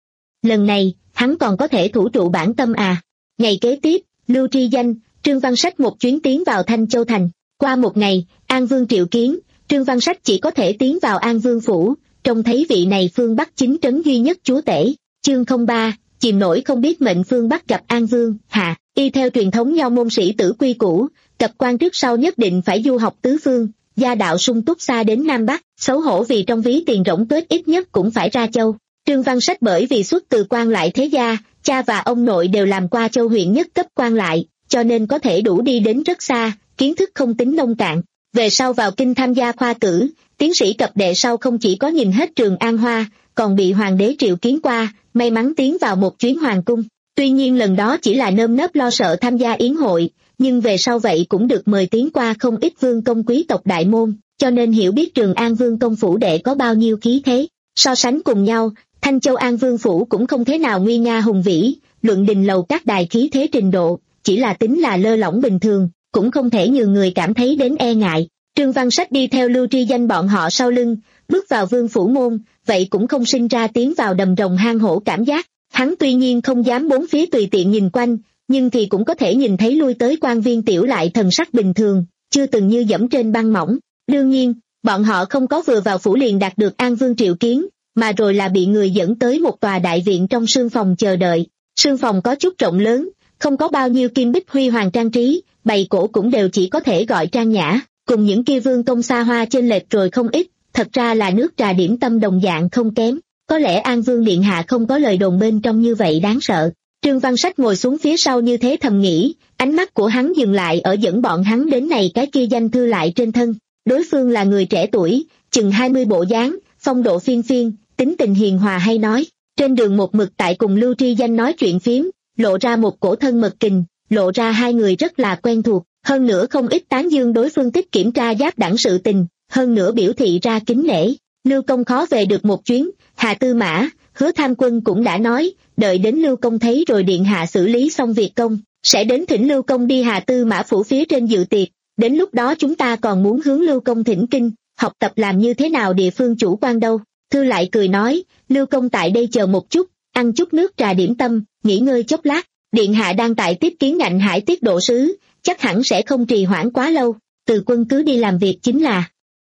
Lần này, hắn còn có thể thủ trụ bản tâm à. Ngày kế tiếp, Lưu Tri Danh, Trương Văn Sách một chuyến tiến vào Thanh Châu Thành. Qua một ngày, An Vương triệu kiến, Trương Văn Sách chỉ có thể tiến vào An Vương phủ, trông thấy vị này phương Bắc chính trấn duy nhất chúa tể. Chương không ba, chìm nổi không biết mệnh phương Bắc gặp An Vương, hạ, y theo truyền thống nho môn sĩ tử quy củ, cập quan trước sau nhất định phải du học tứ phương, gia đạo sung túc xa đến Nam Bắc, xấu hổ vì trong ví tiền rỗng tuếch ít nhất cũng phải ra châu. Trương Văn Sách bởi vì xuất từ quan lại thế gia, cha và ông nội đều làm qua châu huyện nhất cấp quan lại, cho nên có thể đủ đi đến rất xa, kiến thức không tính nông cạn. Về sau vào kinh tham gia khoa cử, tiến sĩ cập đệ sau không chỉ có nhìn hết Trường An Hoa, còn bị hoàng đế triệu kiến qua, may mắn tiến vào một chuyến hoàng cung. Tuy nhiên lần đó chỉ là nơm nớp lo sợ tham gia yến hội, nhưng về sau vậy cũng được mời tiến qua không ít vương công quý tộc đại môn, cho nên hiểu biết Trường An Vương công phủ đệ có bao nhiêu khí thế. So sánh cùng nhau, Thanh Châu An Vương phủ cũng không thế nào nguy nga hùng vĩ, luận đình lầu các đài khí thế trình độ, chỉ là tính là lơ lỏng bình thường, cũng không thể như người cảm thấy đến e ngại. Trương Văn Sách đi theo Lưu Tri Danh bọn họ sau lưng, bước vào vương phủ môn, vậy cũng không sinh ra tiến vào đầm rồng hang hổ cảm giác. Hắn tuy nhiên không dám bốn phía tùy tiện nhìn quanh, nhưng thì cũng có thể nhìn thấy lui tới quan viên tiểu lại thần sắc bình thường, chưa từng như dẫm trên băng mỏng. Đương nhiên, bọn họ không có vừa vào phủ liền đạt được An Vương triệu kiến, mà rồi là bị người dẫn tới một tòa đại viện trong sương phòng chờ đợi. Sương phòng có chút rộng lớn, không có bao nhiêu kim bích huy hoàng trang trí, bày cổ cũng đều chỉ có thể gọi trang nhã, cùng những kia vương công xa hoa chênh lệch rồi không ít, thật ra là nước trà điểm tâm đồng dạng không kém. Có lẽ An Vương điện hạ không có lời đồn bên trong như vậy đáng sợ. Trương Văn Sách ngồi xuống phía sau như thế thầm nghĩ, ánh mắt của hắn dừng lại ở dẫn bọn hắn đến này cái kia danh thư lại trên thân. Đối phương là người trẻ tuổi, chừng hai mươi bộ dáng, phong độ phiên phiên, tính tình hiền hòa hay nói. Trên đường một mực tại cùng Lưu Tri Danh nói chuyện phiếm, lộ ra một cổ thân mật kình, lộ ra hai người rất là quen thuộc, hơn nữa không ít tán dương đối phương tích kiểm tra giáp đẳng sự tình, hơn nữa biểu thị ra kính nể. Lưu công khó về được một chuyến, Hạ Tư Mã, Hứa Tham Quân cũng đã nói, đợi đến Lưu công thấy rồi điện hạ xử lý xong việc công, sẽ đến thỉnh Lưu công đi Hạ Tư Mã phủ phía trên dự tiệc, đến lúc đó chúng ta còn muốn hướng Lưu công thỉnh kinh, học tập làm như thế nào địa phương chủ quan đâu. Thư lại cười nói, Lưu công tại đây chờ một chút, ăn chút nước trà điểm tâm, nghỉ ngơi chốc lát, điện hạ đang tại tiếp kiến Ngạnh Hải tiết độ sứ, chắc hẳn sẽ không trì hoãn quá lâu, Từ quân cứ đi làm việc chính là.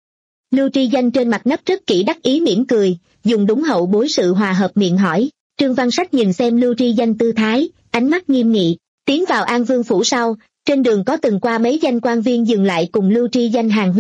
Lưu Tri Danh trên mặt nấp rất kỹ đắc ý mỉm cười, dùng đúng hậu bối sự hòa hợp miệng hỏi. Trương Văn Sách nhìn xem Lưu Tri Danh tư thái, ánh mắt nghiêm nghị. Tiến vào An Vương phủ sau, trên đường có từng qua mấy danh quan viên dừng lại cùng Lưu Tri Danh hàn huyên,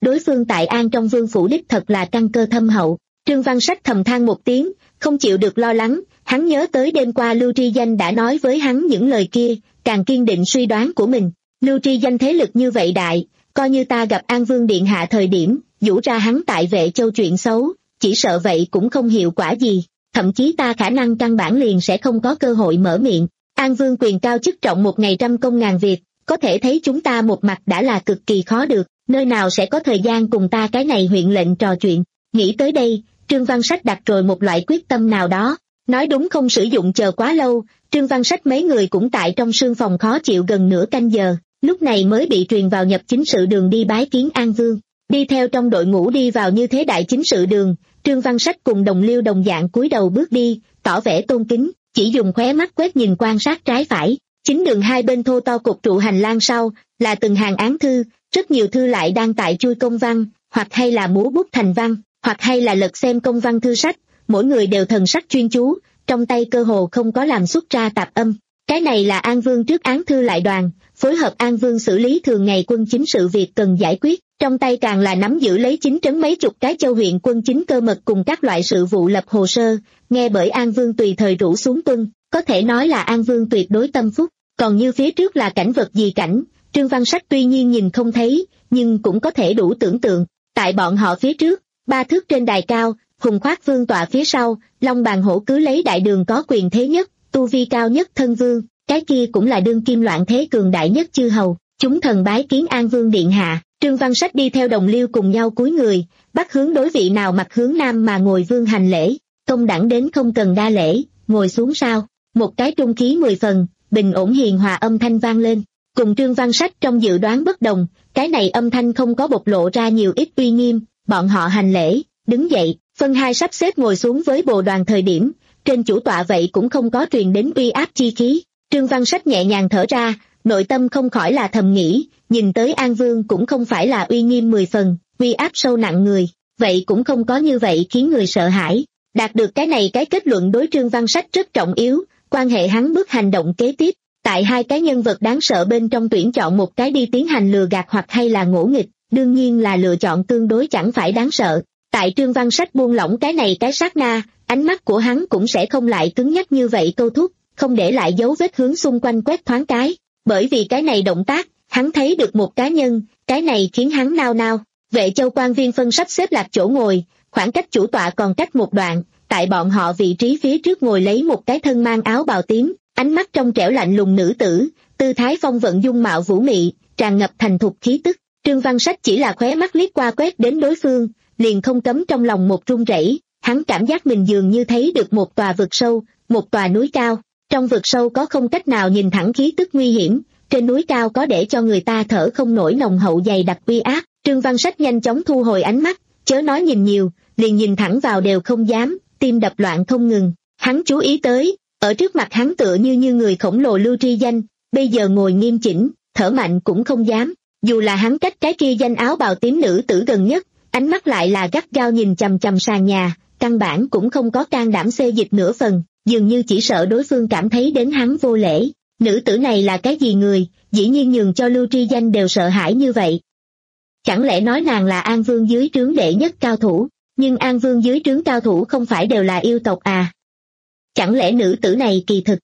đối phương tại An trong vương phủ đích thật là căn cơ thâm hậu. Trương Văn Sách thầm than một tiếng, không chịu được lo lắng, hắn nhớ tới đêm qua Lưu Tri Danh đã nói với hắn những lời kia, càng kiên định suy đoán của mình. Lưu Tri Danh thế lực như vậy đại, coi như ta gặp An Vương Điện Hạ thời điểm, dụ ra hắn tại Vệ Châu chuyện xấu, chỉ sợ vậy cũng không hiệu quả gì, thậm chí ta khả năng căn bản liền sẽ không có cơ hội mở miệng. An Vương quyền cao chức trọng một ngày trăm công ngàn việc, có thể thấy chúng ta một mặt đã là cực kỳ khó được, nơi nào sẽ có thời gian cùng ta cái này huyện lệnh trò chuyện. Nghĩ tới đây, Trương Văn Sách đặt rồi một loại quyết tâm nào đó, nói đúng không sử dụng chờ quá lâu, Trương Văn Sách mấy người cũng tại trong sương phòng khó chịu gần nửa canh giờ, lúc này mới bị truyền vào nhập chính sự đường đi bái kiến An Vương. Đi theo trong đội ngũ đi vào như thế đại chính sự đường, Trương Văn Sách cùng đồng liêu đồng dạng cúi đầu bước đi, tỏ vẻ tôn kính, chỉ dùng khóe mắt quét nhìn quan sát trái phải. Chính đường hai bên thô to cột trụ hành lang sau, là từng hàng án thư, rất nhiều thư lại đang tại chui công văn, hoặc hay là múa bút thành văn, hoặc hay là lật xem công văn thư sách, mỗi người đều thần sắc chuyên chú, trong tay cơ hồ không có làm xuất ra tạp âm. Cái này là An Vương trước án thư lại đoàn, phối hợp An Vương xử lý thường ngày quân chính sự việc cần giải quyết, trong tay càng là nắm giữ lấy chính trấn mấy chục cái châu huyện quân chính cơ mật cùng các loại sự vụ lập hồ sơ, nghe bởi An Vương tùy thời rủ xuống tuân, có thể nói là An Vương tuyệt đối tâm phúc. Còn như phía trước là cảnh vật gì cảnh, Trương Văn Sách tuy nhiên nhìn không thấy, nhưng cũng có thể đủ tưởng tượng, tại bọn họ phía trước, ba thước trên đài cao, hùng khoác vương tọa phía sau, long bàn hổ cứ lấy đại đường có quyền thế nhất, tu vi cao nhất thân vương, cái kia cũng là đương kim loạn thế cường đại nhất chư hầu, chúng thần bái kiến An Vương điện hạ. Trương Văn Sách đi theo đồng liêu cùng nhau cúi người, bắt hướng đối vị nào mặt hướng nam mà ngồi vương hành lễ, công đẳng đến không cần đa lễ, ngồi xuống sao, một cái trung khí mười phần, bình ổn hiền hòa âm thanh vang lên, cùng Trương Văn Sách trong dự đoán bất đồng, cái này âm thanh không có bộc lộ ra nhiều ít uy nghiêm, bọn họ hành lễ, đứng dậy, phân hai sắp xếp ngồi xuống với bồ đoàn thời điểm, trên chủ tọa vậy cũng không có truyền đến uy áp chi khí. Trương Văn Sách nhẹ nhàng thở ra, nội tâm không khỏi là thầm nghĩ, nhìn tới An Vương cũng không phải là uy nghiêm mười phần, uy áp sâu nặng người, vậy cũng không có như vậy khiến người sợ hãi. Đạt được cái này cái kết luận đối Trương Văn Sách rất trọng yếu, quan hệ hắn bước hành động kế tiếp, tại hai cái nhân vật đáng sợ bên trong tuyển chọn một cái đi tiến hành lừa gạt hoặc hay là ngỗ nghịch, đương nhiên là lựa chọn tương đối chẳng phải đáng sợ. Tại Trương Văn Sách buông lỏng cái này cái sát na, ánh mắt của hắn cũng sẽ không lại cứng nhắc như vậy câu thúc, không để lại dấu vết hướng xung quanh quét thoáng cái, bởi vì cái này động tác, hắn thấy được một cá nhân, cái này khiến hắn nao nao. Vệ Châu quan viên phân sắp xếp lạc chỗ ngồi, khoảng cách chủ tọa còn cách một đoạn, tại bọn họ vị trí phía trước ngồi lấy một cái thân mang áo bào tím, ánh mắt trong trẻo lạnh lùng nữ tử, tư thái phong vận dung mạo vũ mị, tràn ngập thành thục khí tức. Trương Văn Sách chỉ là khóe mắt liếc qua quét đến đối phương, liền không cấm trong lòng một run rẩy, hắn cảm giác mình dường như thấy được một tòa vực sâu, một tòa núi cao, trong vực sâu có không cách nào nhìn thẳng khí tức nguy hiểm, trên núi cao có để cho người ta thở không nổi nồng hậu dày đặc uy áp. Trương Văn Sách nhanh chóng thu hồi ánh mắt, chớ nói nhìn nhiều, liền nhìn thẳng vào đều không dám, tim đập loạn không ngừng. Hắn chú ý tới, ở trước mặt hắn tựa như như người khổng lồ Lưu Tri Danh, bây giờ ngồi nghiêm chỉnh, thở mạnh cũng không dám, dù là hắn cách cái kia danh áo bào tím nữ tử gần nhất, ánh mắt lại là gắt gao nhìn chằm chằm sàn nhà, căn bản cũng không có can đảm xê dịch nửa phần, dường như chỉ sợ đối phương cảm thấy đến hắn vô lễ. Nữ tử này là cái gì người, dĩ nhiên nhường cho Lưu Tri Danh đều sợ hãi như vậy. Chẳng lẽ nói nàng là An Vương dưới trướng đệ nhất cao thủ, nhưng An Vương dưới trướng cao thủ không phải đều là yêu tộc à? Chẳng lẽ nữ tử này kỳ thực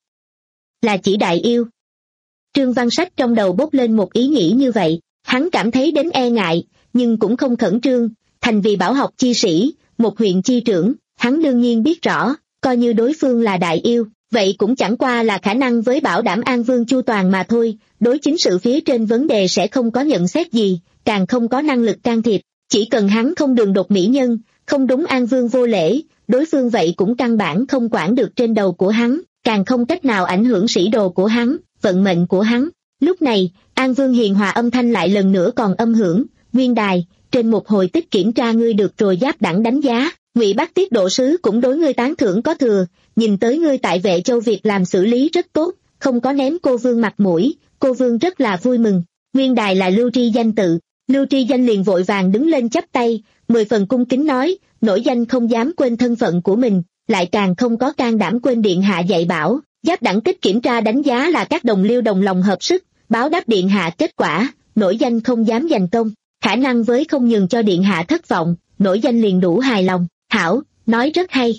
là chỉ đại yêu? Trương Văn Sách trong đầu bốc lên một ý nghĩ như vậy, hắn cảm thấy đến e ngại, nhưng cũng không khẩn trương, thành vì bảo học chi sĩ, một huyện chi trưởng, hắn đương nhiên biết rõ, coi như đối phương là đại yêu, vậy cũng chẳng qua là khả năng với bảo đảm An Vương chu toàn mà thôi, đối chính sự phía trên vấn đề sẽ không có nhận xét gì, càng không có năng lực can thiệp, chỉ cần hắn không đường đột mỹ nhân, không đúng An Vương vô lễ, đối phương vậy cũng căn bản không quản được trên đầu của hắn, càng không cách nào ảnh hưởng sĩ đồ của hắn, vận mệnh của hắn. Lúc này, An Vương hiền hòa âm thanh lại lần nữa còn âm hưởng, Nguyên Đài, trên một hồi tích kiểm tra ngươi được rồi giáp đẳng đánh giá, Ngụy Bắc Tiết độ sứ cũng đối ngươi tán thưởng có thừa, nhìn tới ngươi tại Vệ Châu việc làm xử lý rất tốt, không có ném cô Vương mặt mũi, cô Vương rất là vui mừng. Nguyên Đài là Lưu Tri Danh tự, Lưu Tri Danh liền vội vàng đứng lên chắp tay, mười phần cung kính nói, nổi danh không dám quên thân phận của mình, lại càng không có can đảm quên điện hạ dạy bảo, giáp đẳng tích kiểm tra đánh giá là các đồng liêu đồng lòng hợp sức, báo đáp điện hạ kết quả, nổi danh không dám giành công. khả năng với không nhường cho điện hạ thất vọng, nổi danh liền đủ hài lòng. Hảo, nói rất hay.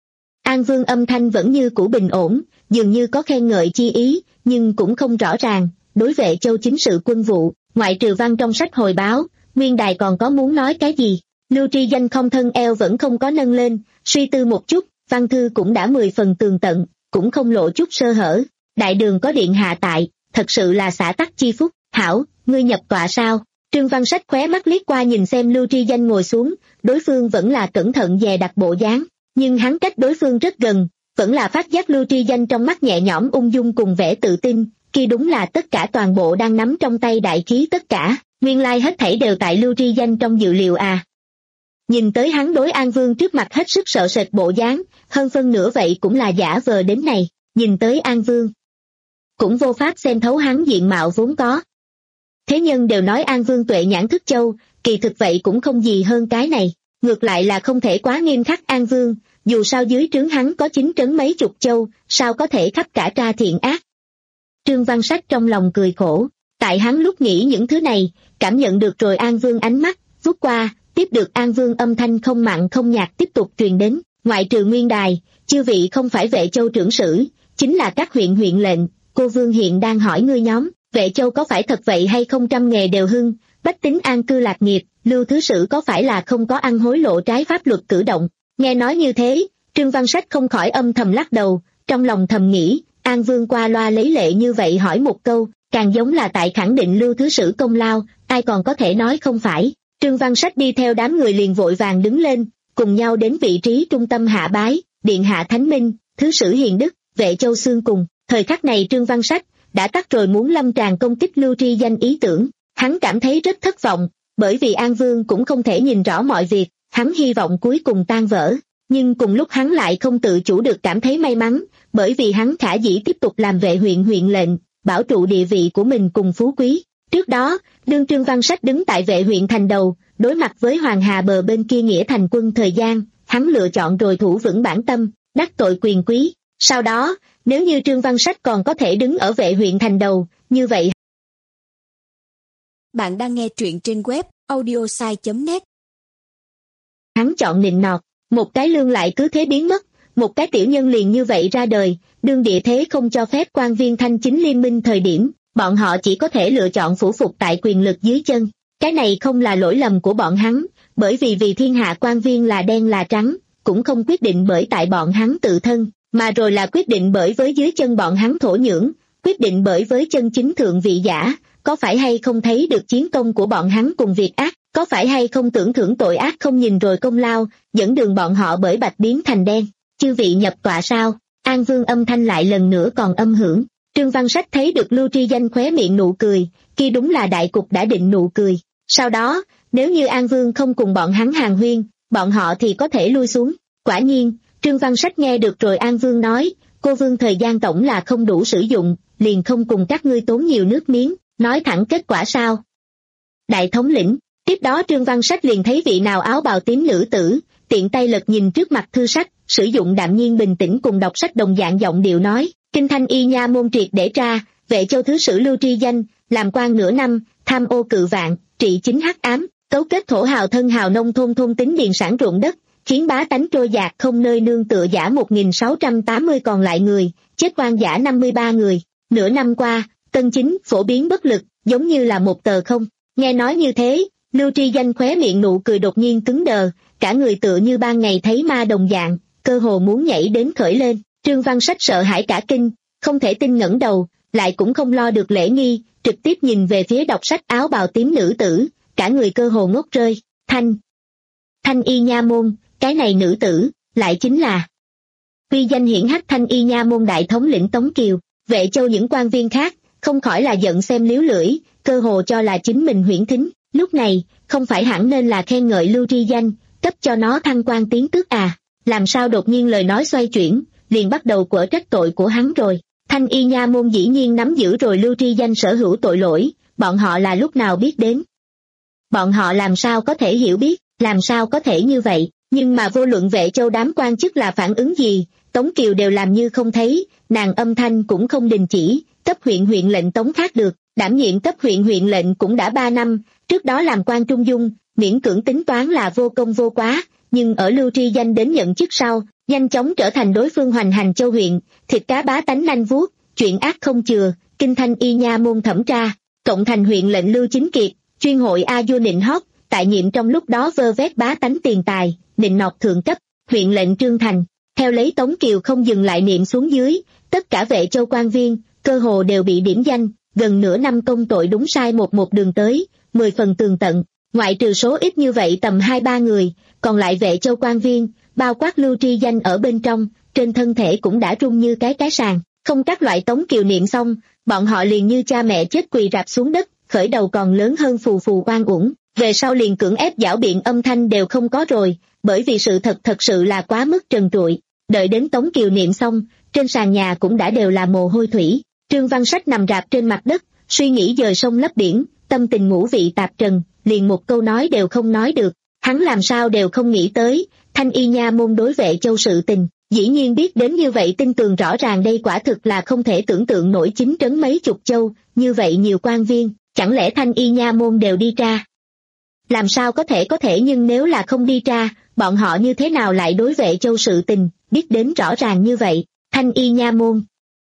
An Vương âm thanh vẫn như cũ bình ổn, dường như có khen ngợi chi ý, nhưng cũng không rõ ràng. Đối Vệ Châu chính sự quân vụ, ngoại trừ văn trong sách hồi báo, Nguyên Đài còn có muốn nói cái gì? Lưu Tri Danh không thân eo vẫn không có nâng lên, suy tư một chút, văn thư cũng đã mười phần tường tận, cũng không lộ chút sơ hở. Đại đường có điện hạ tại, thật sự là xã tắc chi phúc. Hảo, ngươi nhập tọa sao? Trương Văn Sách khóe mắt liếc qua nhìn xem Lưu Tri Danh ngồi xuống, đối phương vẫn là cẩn thận dè đặt bộ dáng, nhưng hắn cách đối phương rất gần, vẫn là phát giác Lưu Tri Danh trong mắt nhẹ nhõm ung dung cùng vẻ tự tin, kia đúng là tất cả toàn bộ đang nắm trong tay đại khí tất cả, nguyên lai hết thảy đều tại Lưu Tri Danh trong dự liệu à. Nhìn tới hắn đối An Vương trước mặt hết sức sợ sệt bộ dáng, hơn phân nửa vậy cũng là giả vờ đến này, nhìn tới An Vương cũng vô pháp xem thấu hắn diện mạo vốn có. Thế nhân đều nói An Vương tuệ nhãn thức châu, kỳ thực vậy cũng không gì hơn cái này, ngược lại là không thể quá nghiêm khắc An Vương, dù sao dưới trướng hắn có chính trấn mấy chục châu, sao có thể khắp cả tra thiện ác. Trương Văn Sách trong lòng cười khổ, tại hắn lúc nghĩ những thứ này, cảm nhận được rồi An Vương ánh mắt, vút qua, tiếp được An Vương âm thanh không mặn không nhạt tiếp tục truyền đến, ngoại trừ Nguyên Đài, chư vị không phải Vệ Châu trưởng sử, chính là các huyện huyện lệnh, cô Vương hiện đang hỏi ngươi nhóm, Vệ Châu có phải thật vậy hay không trăm nghề đều hưng, bách tính an cư lạc nghiệp, Lưu Thứ Sử có phải là không có ăn hối lộ trái pháp luật cử động. Nghe nói như thế, Trương Văn Sách không khỏi âm thầm lắc đầu, trong lòng thầm nghĩ, An Vương qua loa lấy lệ như vậy hỏi một câu, càng giống là tại khẳng định Lưu Thứ Sử công lao, ai còn có thể nói không phải. Trương Văn Sách đi theo đám người liền vội vàng đứng lên, cùng nhau đến vị trí trung tâm hạ bái, điện hạ Thánh Minh, Thứ Sử Hiền Đức, Vệ Châu xương cùng. Thời khắc này Trương Văn Sách đã tắt rồi muốn lâm tràng công kích Lưu Tri Danh ý tưởng, hắn cảm thấy rất thất vọng, bởi vì An Vương cũng không thể nhìn rõ mọi việc, hắn hy vọng cuối cùng tan vỡ, nhưng cùng lúc hắn lại không tự chủ được cảm thấy may mắn, bởi vì hắn khả dĩ tiếp tục làm vệ huyện huyện lệnh, bảo trụ địa vị của mình cùng phú quý. Trước đó, đương Trương Văn Sách đứng tại vệ huyện thành đầu, đối mặt với Hoàng Hà bờ bên kia nghĩa thành quân thời gian, hắn lựa chọn rồi thủ vững bản tâm, đắc tội quyền quý. Sau đó, nếu như Trương Văn Sách còn có thể đứng ở vệ huyện thành đầu, như vậy. Bạn đang nghe truyện trên web audiosai chấm net. Hắn chọn nịnh nọt, một cái lương lại cứ thế biến mất, một cái tiểu nhân liền như vậy ra đời, đương địa thế không cho phép quan viên thanh chính liên minh thời điểm, bọn họ chỉ có thể lựa chọn phủ phục tại quyền lực dưới chân. Cái này không là lỗi lầm của bọn hắn, bởi vì vì thiên hạ quan viên là đen là trắng, cũng không quyết định bởi tại bọn hắn tự thân, mà rồi là quyết định bởi với dưới chân bọn hắn thổ nhưỡng, quyết định bởi với chân chính thượng vị giả, có phải hay không thấy được chiến công của bọn hắn cùng việc ác, có phải hay không tưởng thưởng tội ác không nhìn rồi công lao, dẫn đường bọn họ bởi bạch biến thành đen. Chư vị nhập tọa sao? An Vương âm thanh lại lần nữa còn âm hưởng. Trương Văn Sách thấy được Lưu Tri Danh khóe miệng nụ cười, kia đúng là đại cục đã định nụ cười. Sau đó, nếu như An Vương không cùng bọn hắn hàn huyên, bọn họ thì có thể lui xuống. Quả nhiên, Trương Văn Sách nghe được rồi An Vương nói, cô Vương thời gian tổng là không đủ sử dụng, liền không cùng các ngươi tốn nhiều nước miếng, nói thẳng kết quả sao? Đại thống lĩnh, tiếp đó Trương Văn Sách liền thấy vị nào áo bào tím nữ tử, tiện tay lật nhìn trước mặt thư sách, sử dụng đạm nhiên bình tĩnh cùng đọc sách đồng dạng giọng điệu nói, kinh thanh y nha môn triệt để tra, Vệ Châu Thứ Sử Lưu Tri Danh, làm quan nửa năm, tham ô cự vạn, trị chính hắc ám, cấu kết thổ hào thân hào nông thôn thôn tính điền sản ruộng đất, khiến bá tánh trôi dạt không nơi nương tựa giả một nghìn sáu trăm tám mươi còn lại người, chết oan giả năm mươi ba người. Nửa năm qua, tân chính phổ biến bất lực, giống như là một tờ không. Nghe nói như thế, Lưu Tri Danh khóe miệng nụ cười đột nhiên cứng đờ, cả người tựa như ban ngày thấy ma đồng dạng, cơ hồ muốn nhảy đến khởi lên. Trương Văn Sách sợ hãi cả kinh, không thể tin ngẩng đầu, lại cũng không lo được lễ nghi, trực tiếp nhìn về phía đọc sách áo bào tím nữ tử, cả người cơ hồ ngốc rơi. Thanh, Thanh y nha môn, cái này nữ tử, lại chính là uy danh hiển hách Thanh y nha môn đại thống lĩnh Tống Kiều. Vệ Châu những quan viên khác, không khỏi là giận xem liếu lưỡi, cơ hồ cho là chính mình huyễn thính. Lúc này, không phải hẳn nên là khen ngợi Lưu Tri Danh, cấp cho nó thăng quan tiến tước à, làm sao đột nhiên lời nói xoay chuyển, liền bắt đầu quở trách tội của hắn rồi. Thanh y nha môn dĩ nhiên nắm giữ rồi Lưu Tri Danh sở hữu tội lỗi, bọn họ là lúc nào biết đến? Bọn họ làm sao có thể hiểu biết, làm sao có thể như vậy, nhưng mà vô luận Vệ Châu đám quan chức là phản ứng gì, Tống Kiều đều làm như không thấy, nàng âm thanh cũng không đình chỉ, cấp huyện huyện lệnh Tống khác được, đảm nhiệm cấp huyện huyện lệnh cũng đã ba năm, Trước đó làm quan trung dung, miễn cưỡng tính toán là vô công vô quá, nhưng ở Lưu Tri Danh đến nhận chức sau, nhanh chóng trở thành đối phương hoành hành châu huyện, thịt cá bá tánh nanh vuốt, chuyện ác không chừa, kinh thanh y nha môn thẩm tra, cộng thành huyện lệnh Lưu Chính Kiệt, chuyên hội a vua nịnh hót, tại nhiệm trong lúc đó vơ vét bá tánh tiền tài, nịnh nọt thượng cấp, huyện lệnh Trương Thành, theo lấy Tống Kiều không dừng lại niệm xuống dưới, tất cả Vệ Châu quan viên, cơ hồ đều bị điểm danh, gần nửa năm công tội đúng sai một một đường tới, mười phần tường tận, ngoại trừ số ít như vậy tầm hai ba người, còn lại Vệ Châu quan viên, bao quát Lưu Tri Danh ở bên trong, trên thân thể cũng đã rung như cái cái sàn, không các loại Tống Kiều niệm xong, bọn họ liền như cha mẹ chết quỳ rạp xuống đất, khởi đầu còn lớn hơn phù phù oan uổng, về sau liền cưỡng ép giảo biện âm thanh đều không có rồi, bởi vì sự thật thật sự là quá mức trần trụi. Đợi đến Tống Kiều niệm xong, trên sàn nhà cũng đã đều là mồ hôi thủy. Trương Văn Sách nằm rạp trên mặt đất, suy nghĩ dời sông lấp biển, tâm tình ngũ vị tạp trần, liền một câu nói đều không nói được. Hắn làm sao đều không nghĩ tới, Thanh Y nha môn đối Vệ Châu sự tình, dĩ nhiên biết đến như vậy tin tường rõ ràng, đây quả thực là không thể tưởng tượng nổi. Chính trấn mấy chục châu, như vậy nhiều quan viên, chẳng lẽ Thanh Y nha môn đều đi tra? Làm sao có thể có thể nhưng nếu là không đi tra, bọn họ như thế nào lại đối Vệ Châu sự tình, biết đến rõ ràng như vậy? Thanh Y nha môn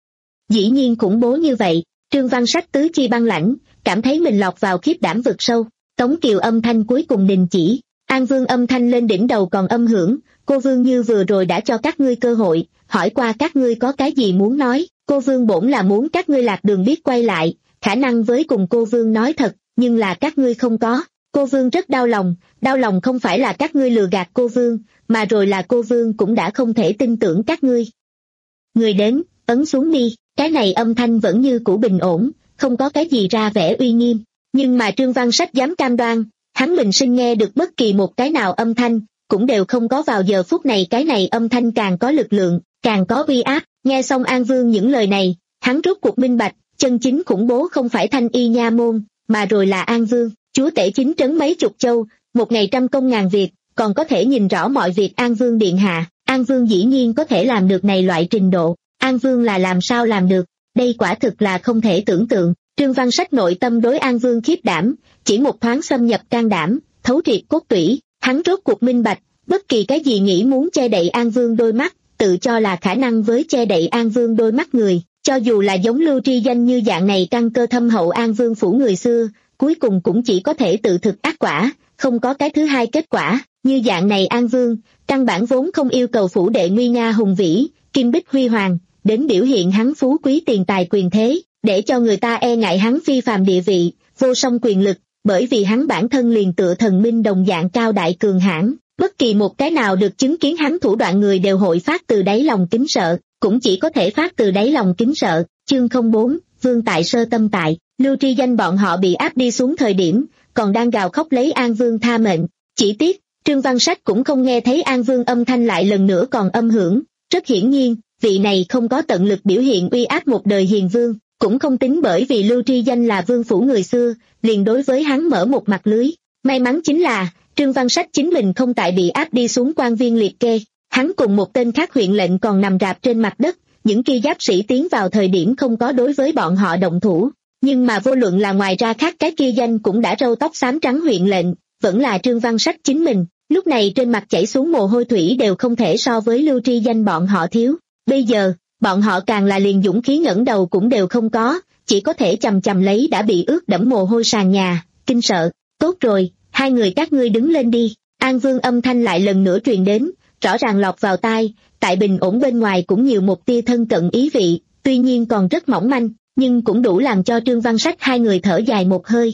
dĩ nhiên khủng bố như vậy. Trương Văn Sách tứ chi băng lãnh, cảm thấy mình lọt vào khiếp đảm vực sâu. Tống Kiều âm thanh cuối cùng đình chỉ, An Vương âm thanh lên đỉnh đầu còn âm hưởng, cô Vương như vừa rồi đã cho các ngươi cơ hội, hỏi qua các ngươi có cái gì muốn nói, cô Vương bổn là muốn các ngươi lạc đường biết quay lại, khả năng với cùng cô Vương nói thật, nhưng là các ngươi không có. Cô Vương rất đau lòng, đau lòng không phải là các ngươi lừa gạt cô Vương, mà rồi là cô Vương cũng đã không thể tin tưởng các ngươi. Người đến, ấn xuống đi, cái này âm thanh vẫn như cũ bình ổn, không có cái gì ra vẻ uy nghiêm, nhưng mà Trương Văn Sách dám cam đoan, hắn bình sinh nghe được bất kỳ một cái nào âm thanh, cũng đều không có vào giờ phút này cái này âm thanh càng có lực lượng, càng có uy áp. Nghe xong An Vương những lời này, hắn rốt cuộc minh bạch, chân chính khủng bố không phải Thanh Y nha môn, mà rồi là An Vương, chúa tể chính trấn mấy chục châu, một ngày trăm công ngàn việc, còn có thể nhìn rõ mọi việc. An Vương điện hạ, An Vương dĩ nhiên có thể làm được này loại trình độ, An Vương là làm sao làm được, đây quả thực là không thể tưởng tượng. Trương Văn Sách nội tâm đối An Vương khiếp đảm, chỉ một thoáng xâm nhập can đảm, thấu triệt cốt tủy, hắn rốt cuộc minh bạch, bất kỳ cái gì nghĩ muốn che đậy An Vương đôi mắt, tự cho là khả năng với che đậy An Vương đôi mắt người, cho dù là giống Lưu Tri Danh như dạng này căn cơ thâm hậu An Vương phủ người xưa, cuối cùng cũng chỉ có thể tự thực ác quả, không có cái thứ hai kết quả. Như dạng này An Vương, căn bản vốn không yêu cầu phủ đệ nguy nga hùng vĩ, kim bích huy hoàng, đến biểu hiện hắn phú quý tiền tài quyền thế, để cho người ta e ngại hắn phi phàm địa vị, vô song quyền lực, bởi vì hắn bản thân liền tựa thần minh đồng dạng cao đại cường hãn, bất kỳ một cái nào được chứng kiến hắn thủ đoạn người đều hội phát từ đáy lòng kính sợ, cũng chỉ có thể phát từ đáy lòng kính sợ. Chương không bốn, Vương tại sơ tâm tại, Lưu Tri Danh bọn họ bị áp đi xuống thời điểm, còn đang gào khóc lấy An Vương tha mệnh, chỉ tiếc, Trương Văn Sách cũng không nghe thấy An Vương âm thanh lại lần nữa còn âm hưởng, rất hiển nhiên, vị này không có tận lực biểu hiện uy áp một đời hiền vương, cũng không tính bởi vì Lưu Tri Danh là vương phủ người xưa, liền đối với hắn mở một mặt lưới. May mắn chính là, Trương Văn Sách chính mình không tại bị áp đi xuống quan viên liệt kê, hắn cùng một tên khác huyện lệnh còn nằm rạp trên mặt đất, những kia giáp sĩ tiến vào thời điểm không có đối với bọn họ động thủ, nhưng mà vô luận là ngoài ra khác cái kia danh cũng đã râu tóc xám trắng huyện lệnh, vẫn là Trương Văn Sách chính mình, lúc này trên mặt chảy xuống mồ hôi thủy đều không thể so với Lưu Tri Danh bọn họ thiếu. Bây giờ, bọn họ càng là liền dũng khí ngẩng đầu cũng đều không có, chỉ có thể chầm chầm lấy đã bị ướt đẫm mồ hôi sàn nhà, kinh sợ. Tốt rồi, hai người các ngươi đứng lên đi. An Vương âm thanh lại lần nữa truyền đến, rõ ràng lọt vào tai, tại bình ổn bên ngoài cũng nhiều một tia thân cận ý vị, tuy nhiên còn rất mỏng manh, nhưng cũng đủ làm cho Trương Văn Sách hai người thở dài một hơi.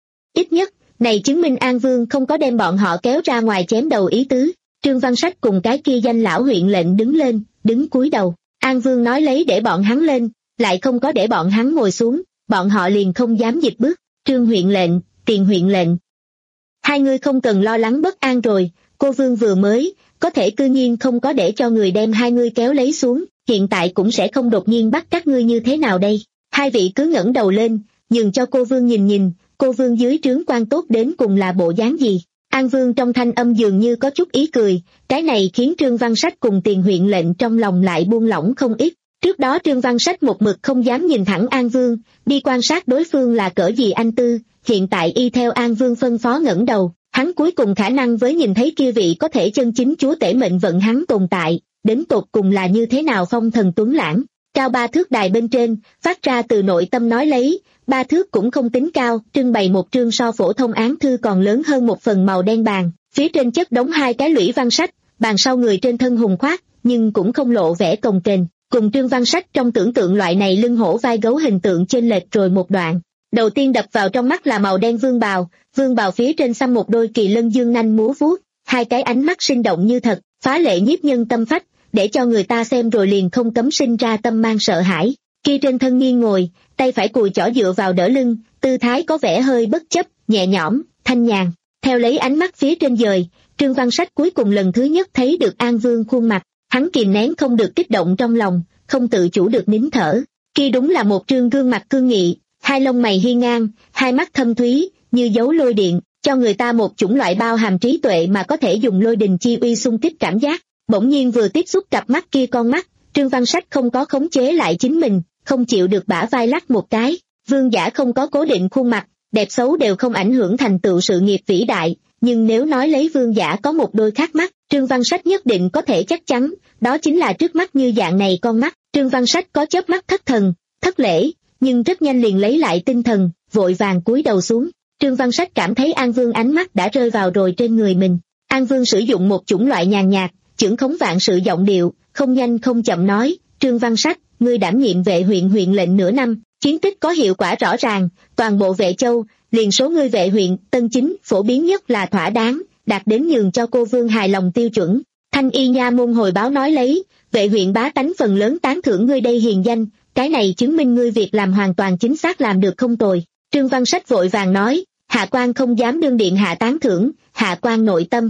Ít nhất, này chứng minh An Vương không có đem bọn họ kéo ra ngoài chém đầu ý tứ. Trương Văn Sách cùng cái kia danh lão huyện lệnh đứng lên, đứng cúi đầu. An Vương nói lấy để bọn hắn lên, lại không có để bọn hắn ngồi xuống, bọn họ liền không dám dịch bước. Trương huyện lệnh, Tiền huyện lệnh, hai người không cần lo lắng bất an rồi, cô Vương vừa mới, có thể cư nhiên không có để cho người đem hai người kéo lấy xuống, hiện tại cũng sẽ không đột nhiên bắt các ngươi như thế nào đây. Hai vị cứ ngẩng đầu lên, nhường cho cô Vương nhìn nhìn, cô Vương dưới trướng quan tốt đến cùng là bộ dáng gì. An Vương trong thanh âm dường như có chút ý cười, cái này khiến Trương Văn Sách cùng Tiền huyện lệnh trong lòng lại buông lỏng không ít. Trước đó Trương Văn Sách một mực không dám nhìn thẳng An Vương, đi quan sát đối phương là cỡ gì anh tư, hiện tại y theo An Vương phân phó ngẩng đầu, hắn cuối cùng khả năng với nhìn thấy kia vị có thể chân chính chúa tể mệnh vận hắn tồn tại, đến tột cùng là như thế nào phong thần tuấn lãng. Cao ba thước đài bên trên, phát ra từ nội tâm nói lấy, ba thước cũng không tính cao, trưng bày một trương so phổ thông án thư còn lớn hơn một phần màu đen bàn, phía trên chất đống hai cái lũy văn sách, bàn sau người trên thân hùng khoác, nhưng cũng không lộ vẻ cồng kềnh, cùng trương văn sách trong tưởng tượng loại này lưng hổ vai gấu hình tượng chênh lệch rồi một đoạn. Đầu tiên đập vào trong mắt là màu đen vương bào, vương bào phía trên xăm một đôi kỳ lân dương nanh múa vuốt, hai cái ánh mắt sinh động như thật, phá lệ nhiếp nhân tâm phách, để cho người ta xem rồi liền không cấm sinh ra tâm mang sợ hãi. Kia trên thân nghiêng ngồi, tay phải cùi chỏ dựa vào đỡ lưng, tư thái có vẻ hơi bất chấp, nhẹ nhõm, thanh nhàn. Theo lấy ánh mắt phía trên dời, Trương Văn Sách cuối cùng lần thứ nhất thấy được An Vương khuôn mặt, hắn kìm nén không được kích động trong lòng, không tự chủ được nín thở. Kia đúng là một trương gương mặt cương nghị, hai lông mày hiên ngang, hai mắt thâm thúy, như dấu lôi điện, cho người ta một chủng loại bao hàm trí tuệ mà có thể dùng lôi đình chi uy xung kích cảm giác. Bỗng nhiên vừa tiếp xúc cặp mắt kia con mắt, Trương Văn Sách không có khống chế lại chính mình, không chịu được bả vai lắc một cái. Vương giả không có cố định khuôn mặt, đẹp xấu đều không ảnh hưởng thành tựu sự nghiệp vĩ đại, nhưng nếu nói lấy vương giả có một đôi khác mắt, Trương Văn Sách nhất định có thể chắc chắn, đó chính là trước mắt như dạng này con mắt. Trương Văn Sách có chớp mắt thất thần, thất lễ, nhưng rất nhanh liền lấy lại tinh thần, vội vàng cúi đầu xuống. Trương Văn Sách cảm thấy An Vương ánh mắt đã rơi vào rồi trên người mình. An Vương sử dụng một chủng loại nhàn nhạt, chưởng khống vạn sự giọng điệu, không nhanh không chậm nói, Trương Văn Sách, ngươi đảm nhiệm vệ huyện huyện lệnh nửa năm, chiến tích có hiệu quả rõ ràng, toàn bộ Vệ Châu, liền số ngươi vệ huyện, tân chính, phổ biến nhất là thỏa đáng, đạt đến nhường cho cô vương hài lòng tiêu chuẩn. Thanh y nha môn hồi báo nói lấy, vệ huyện bá tánh phần lớn tán thưởng ngươi đây hiền danh, cái này chứng minh ngươi việc làm hoàn toàn chính xác làm được không tồi. Trương Văn Sách vội vàng nói, hạ quan không dám đương điện hạ tán thưởng, hạ quan nội tâm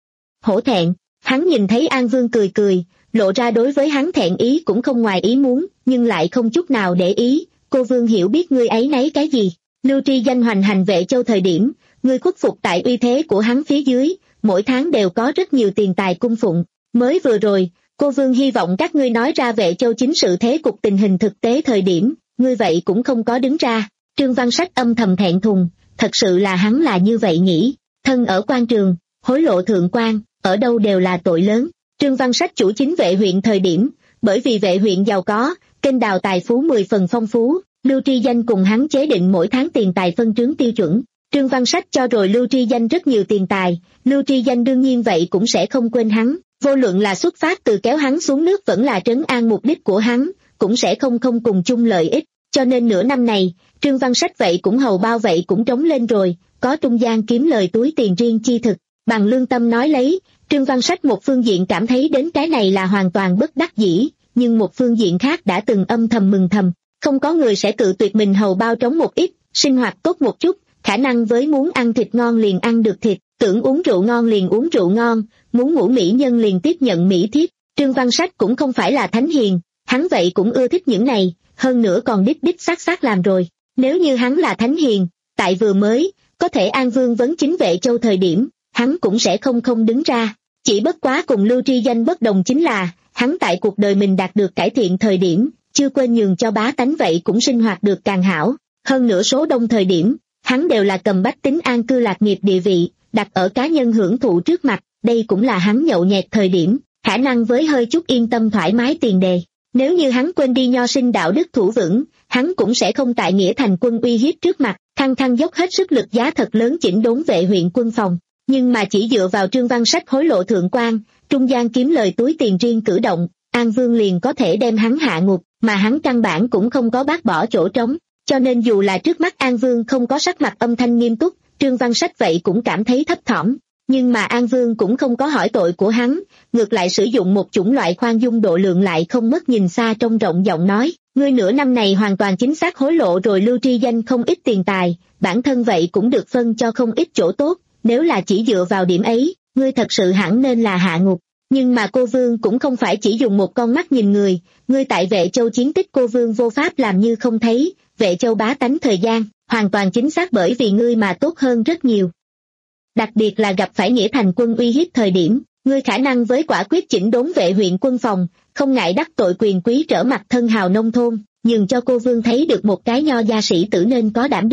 hổ thẹn. Hắn nhìn thấy An Vương cười cười, lộ ra đối với hắn thẹn ý cũng không ngoài ý muốn, nhưng lại không chút nào để ý. Cô Vương hiểu biết ngươi ấy nấy cái gì. Lưu Tri Danh hoành hành Vệ Châu thời điểm, ngươi khuất phục tại uy thế của hắn phía dưới, mỗi tháng đều có rất nhiều tiền tài cung phụng. Mới vừa rồi, cô Vương hy vọng các ngươi nói ra Vệ Châu chính sự thế cục tình hình thực tế thời điểm, ngươi vậy cũng không có đứng ra. Trương Văn Sách âm thầm thẹn thùng, thật sự là hắn là như vậy nghĩ, thân ở quan trường, hối lộ thượng quan, ở đâu đều là tội lớn. Trương Văn Sách chủ chính vệ huyện thời điểm, bởi vì vệ huyện giàu có, kênh đào tài phú mười phần phong phú, Lưu Tri Danh cùng hắn chế định mỗi tháng tiền tài phân trướng tiêu chuẩn. Trương Văn Sách cho rồi Lưu Tri Danh rất nhiều tiền tài, Lưu Tri Danh đương nhiên vậy cũng sẽ không quên hắn, vô luận là xuất phát từ kéo hắn xuống nước vẫn là trấn an mục đích của hắn, cũng sẽ không không cùng chung lợi ích. Cho nên nửa năm này, Trương Văn Sách vậy cũng hầu bao vậy cũng trống lên rồi, có trung gian kiếm lời túi tiền riêng chi thực. Bằng lương tâm nói lấy, Trương Văn Sách một phương diện cảm thấy đến cái này là hoàn toàn bất đắc dĩ, nhưng một phương diện khác đã từng âm thầm mừng thầm, không có người sẽ cự tuyệt mình hầu bao trống một ít, sinh hoạt tốt một chút, khả năng với muốn ăn thịt ngon liền ăn được thịt, tưởng uống rượu ngon liền uống rượu ngon, muốn ngủ mỹ nhân liền tiếp nhận mỹ thiếp. Trương Văn Sách cũng không phải là thánh hiền, hắn vậy cũng ưa thích những này, hơn nữa còn đích đích xác xác làm rồi. Nếu như hắn là thánh hiền, tại vừa mới, có thể An Vương vấn chính Vệ Châu thời điểm, hắn cũng sẽ không không đứng ra. Chỉ bất quá cùng Lưu Tri Danh bất đồng chính là, hắn tại cuộc đời mình đạt được cải thiện thời điểm, chưa quên nhường cho bá tánh vậy cũng sinh hoạt được càng hảo. Hơn nữa số đông thời điểm, hắn đều là cầm bách tính an cư lạc nghiệp địa vị, đặt ở cá nhân hưởng thụ trước mặt, đây cũng là hắn nhậu nhẹt thời điểm, khả năng với hơi chút yên tâm thoải mái tiền đề. Nếu như hắn quên đi nho sinh đạo đức thủ vững, hắn cũng sẽ không tại nghĩa thành quân uy hiếp trước mặt, khăng khăng dốc hết sức lực giá thật lớn chỉnh đốn vệ huyện quân phòng. Nhưng mà chỉ dựa vào Trương Văn Sách hối lộ thượng quan, trung gian kiếm lời túi tiền riêng cử động, An Vương liền có thể đem hắn hạ ngục, mà hắn căn bản cũng không có bác bỏ chỗ trống. Cho nên dù là trước mắt An Vương không có sắc mặt âm thanh nghiêm túc, Trương Văn Sách vậy cũng cảm thấy thấp thỏm. Nhưng mà An Vương cũng không có hỏi tội của hắn, ngược lại sử dụng một chủng loại khoan dung độ lượng lại không mất nhìn xa trông rộng giọng nói, ngươi nửa năm này hoàn toàn chính xác hối lộ rồi Lưu Tri Danh không ít tiền tài, bản thân vậy cũng được phân cho không ít chỗ tốt, nếu là chỉ dựa vào điểm ấy, ngươi thật sự hẳn nên là hạ ngục. Nhưng mà cô Vương cũng không phải chỉ dùng một con mắt nhìn người, ngươi tại Vệ Châu chiến tích cô Vương vô pháp làm như không thấy, Vệ Châu bá tánh thời gian, hoàn toàn chính xác bởi vì ngươi mà tốt hơn rất nhiều. Đặc biệt là gặp phải nghĩa thành quân uy hiếp thời điểm, ngươi khả năng với quả quyết chỉnh đốn vệ huyện quân phòng, không ngại đắc tội quyền quý trở mặt thân hào nông thôn, nhường cho cô Vương thấy được một cái nho gia sĩ tử nên có đảm đương.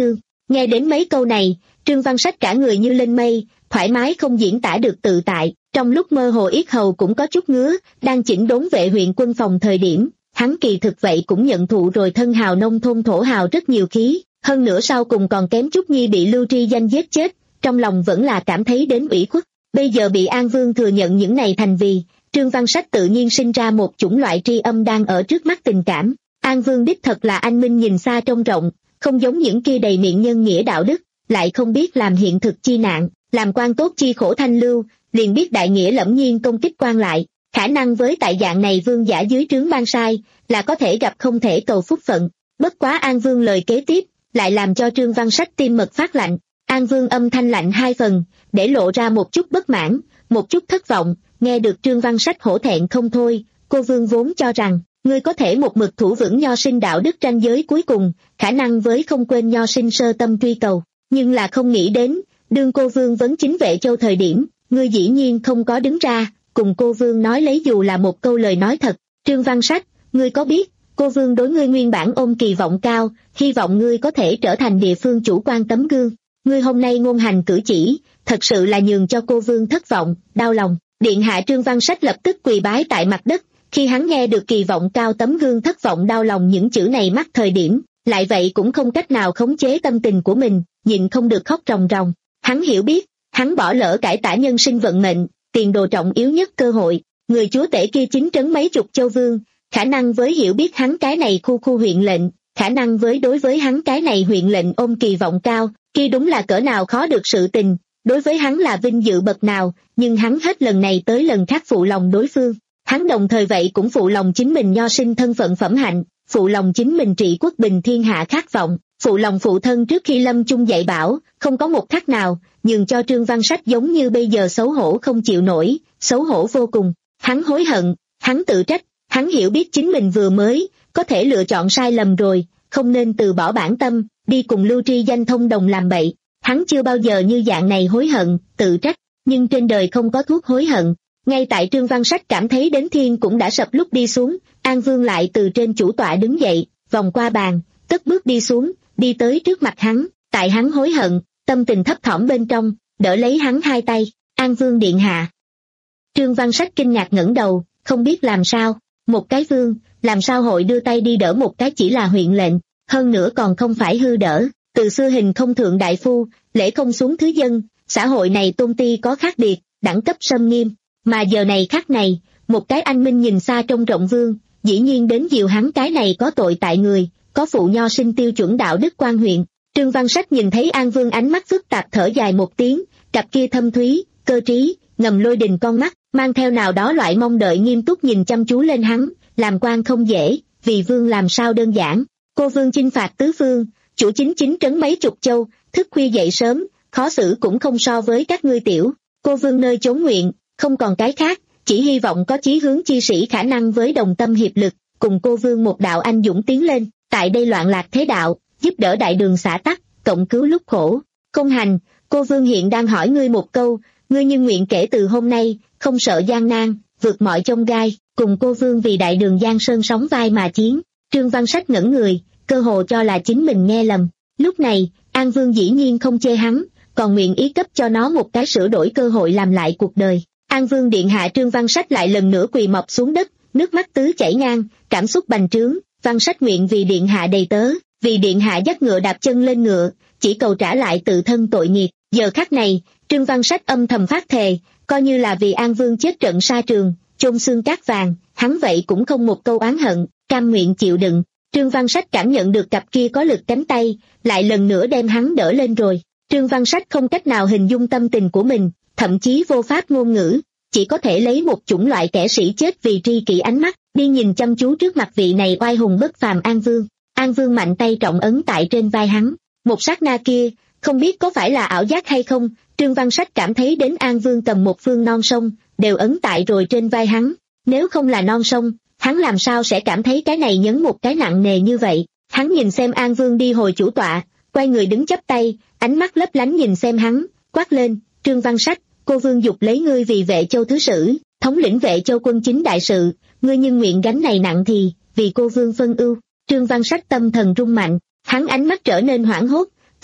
Nghe đến mấy câu này, Trương Văn Sách cả người như lên mây, thoải mái không diễn tả được tự tại, trong lúc mơ hồ yết hầu cũng có chút ngứa, đang chỉnh đốn vệ huyện quân phòng thời điểm, hắn kỳ thực vậy cũng nhận thụ rồi thân hào nông thôn thổ hào rất nhiều khí, hơn nữa sau cùng còn kém chút nhi bị Lưu Tri Danh giết chết, trong lòng vẫn là cảm thấy đến ủy khuất, bây giờ bị An Vương thừa nhận những này thành vì, Trương Văn Sách tự nhiên sinh ra một chủng loại tri âm đang ở trước mắt tình cảm. An Vương đích thật là anh minh nhìn xa trông rộng, không giống những kia đầy miệng nhân nghĩa đạo đức, lại không biết làm hiện thực chi nạn, làm quan tốt chi khổ thanh lưu, liền biết đại nghĩa lẫm nhiên công kích quan lại, khả năng với tại dạng này vương giả dưới trướng ban sai, là có thể gặp không thể cầu phúc phận. Bất quá An Vương lời kế tiếp, lại làm cho Trương Văn Sách tim mật phát lạnh. An Vương âm thanh lạnh hai phần, để lộ ra một chút bất mãn, một chút thất vọng, nghe được Trương Văn Sách hổ thẹn không thôi, cô Vương vốn cho rằng, ngươi có thể một mực thủ vững nho sinh đạo đức ranh giới cuối cùng, khả năng với không quên nho sinh sơ tâm truy cầu, nhưng là không nghĩ đến, đương cô Vương vấn chính Vệ Châu thời điểm, ngươi dĩ nhiên không có đứng ra, cùng cô Vương nói lấy dù là một câu lời nói thật. Trương Văn Sách, ngươi có biết, cô Vương đối ngươi nguyên bản ôm kỳ vọng cao, hy vọng ngươi có thể trở thành địa phương chủ quan tấm gương. Ngươi hôm nay ngôn hành cử chỉ, thật sự là nhường cho cô Vương thất vọng, đau lòng. Điện hạ Trương Văn Sách lập tức quỳ bái tại mặt đất, khi hắn nghe được kỳ vọng cao tấm gương thất vọng đau lòng những chữ này mắc thời điểm, lại vậy cũng không cách nào khống chế tâm tình của mình, nhịn không được khóc ròng ròng. Hắn hiểu biết, hắn bỏ lỡ cải tả nhân sinh vận mệnh, tiền đồ trọng yếu nhất cơ hội, người chúa tể kia chính trấn mấy chục châu vương, khả năng với hiểu biết hắn cái này khu khu huyện lệnh, khả năng với đối với hắn cái này huyện lệnh ôm kỳ vọng cao, kia đúng là cỡ nào khó được sự tình, đối với hắn là vinh dự bậc nào, nhưng hắn hết lần này tới lần khác phụ lòng đối phương. Hắn đồng thời vậy cũng phụ lòng chính mình nho sinh thân phận phẩm hạnh, phụ lòng chính mình trị quốc bình thiên hạ khát vọng, phụ lòng phụ thân trước khi lâm chung dạy bảo, không có một khắc nào, nhường cho Trương Văn Sách giống như bây giờ xấu hổ không chịu nổi, xấu hổ vô cùng. Hắn hối hận, hắn tự trách, hắn hiểu biết chính mình vừa mới, có thể lựa chọn sai lầm rồi, không nên từ bỏ bản tâm, đi cùng Lưu Tri Danh thông đồng làm bậy. Hắn chưa bao giờ như dạng này hối hận, tự trách, nhưng trên đời không có thuốc hối hận. Ngay tại Trương Văn Sách cảm thấy đến thiên cũng đã sập lúc đi xuống, An Vương lại từ trên chủ tọa đứng dậy, vòng qua bàn, cất bước đi xuống, đi tới trước mặt hắn, tại hắn hối hận, tâm tình thấp thỏm bên trong, đỡ lấy hắn hai tay, An Vương điện hạ. Trương Văn Sách kinh ngạc ngẩng đầu, không biết làm sao, một cái vương, làm sao hội đưa tay đi đỡ một cái chỉ là huyện lệnh, hơn nữa còn không phải hư đỡ, từ xưa hình không thượng đại phu, lễ không xuống thứ dân, xã hội này tôn ti có khác biệt, đẳng cấp xâm nghiêm. Mà giờ này khắc này, một cái anh minh nhìn xa trông rộng vương, dĩ nhiên đến dìu hắn cái này có tội tại người, có phụ nho sinh tiêu chuẩn đạo đức quan huyện. Trương Văn Sách nhìn thấy An Vương ánh mắt phức tạp thở dài một tiếng, cặp kia thâm thúy, cơ trí, ngầm lôi đình con mắt, mang theo nào đó loại mong đợi nghiêm túc nhìn chăm chú lên hắn, làm quan không dễ, vì vương làm sao đơn giản. Cô Vương chinh phạt tứ phương, chủ chính chính trấn mấy chục châu, thức khuya dậy sớm, khó xử cũng không so với các ngươi tiểu. Cô Vương nơi chốn nguyện, không còn cái khác, chỉ hy vọng có chí hướng chi sĩ khả năng với đồng tâm hiệp lực, cùng cô Vương một đạo anh dũng tiến lên, tại đây loạn lạc thế đạo, giúp đỡ đại đường xã tắc, cộng cứu lúc khổ. Công hành, cô Vương hiện đang hỏi ngươi một câu, ngươi nhưng nguyện kể từ hôm nay, không sợ gian nan, vượt mọi chông gai, cùng cô Vương vì đại đường Giang Sơn sóng vai mà chiến. Trương Văn Sách ngẩn người, cơ hồ cho là chính mình nghe lầm. Lúc này, An Vương dĩ nhiên không chê hắn, còn nguyện ý cấp cho nó một cái sửa đổi cơ hội làm lại cuộc đời. An Vương điện hạ Trương Văn Sách lại lần nữa quỳ mọp xuống đất, nước mắt tứ chảy ngang, cảm xúc bành trướng. Văn Sách nguyện vì điện hạ đầy tớ, vì điện hạ dắt ngựa đạp chân lên ngựa, chỉ cầu trả lại tự thân tội nghiệp. Giờ khắc này, Trương Văn Sách âm thầm phát thề, coi như là vì An Vương chết trận sa trường, chôn xương cát vàng, hắn vậy cũng không một câu oán hận, cam nguyện chịu đựng. Trương Văn Sách cảm nhận được cặp kia có lực cánh tay, lại lần nữa đem hắn đỡ lên rồi. Trương Văn Sách không cách nào hình dung tâm tình của mình, thậm chí vô pháp ngôn ngữ, chỉ có thể lấy một chủng loại kẻ sĩ chết vì tri kỷ ánh mắt, đi nhìn chăm chú trước mặt vị này oai hùng bất phàm An Vương. An Vương mạnh tay trọng ấn tại trên vai hắn, một sát na kia, không biết có phải là ảo giác hay không, Trương Văn Sách cảm thấy đến An Vương cầm một phương non sông, đều ấn tại rồi trên vai hắn, nếu không là non sông, hắn làm sao sẽ cảm thấy cái này nhấn một cái nặng nề như vậy. Hắn nhìn xem An Vương đi hồi chủ tọa, quay người đứng chắp tay, ánh mắt lấp lánh nhìn xem hắn, quát lên, Trương Văn Sách, cô Vương dục lấy ngươi vì Vệ Châu thứ sử, thống lĩnh Vệ Châu quân chính đại sự, ngươi nhưng nguyện gánh này nặng thì, vì cô Vương phân ưu. Trương Văn Sách tâm thần rung mạnh, hắn ánh mắt trở nên hoảng hốt, cực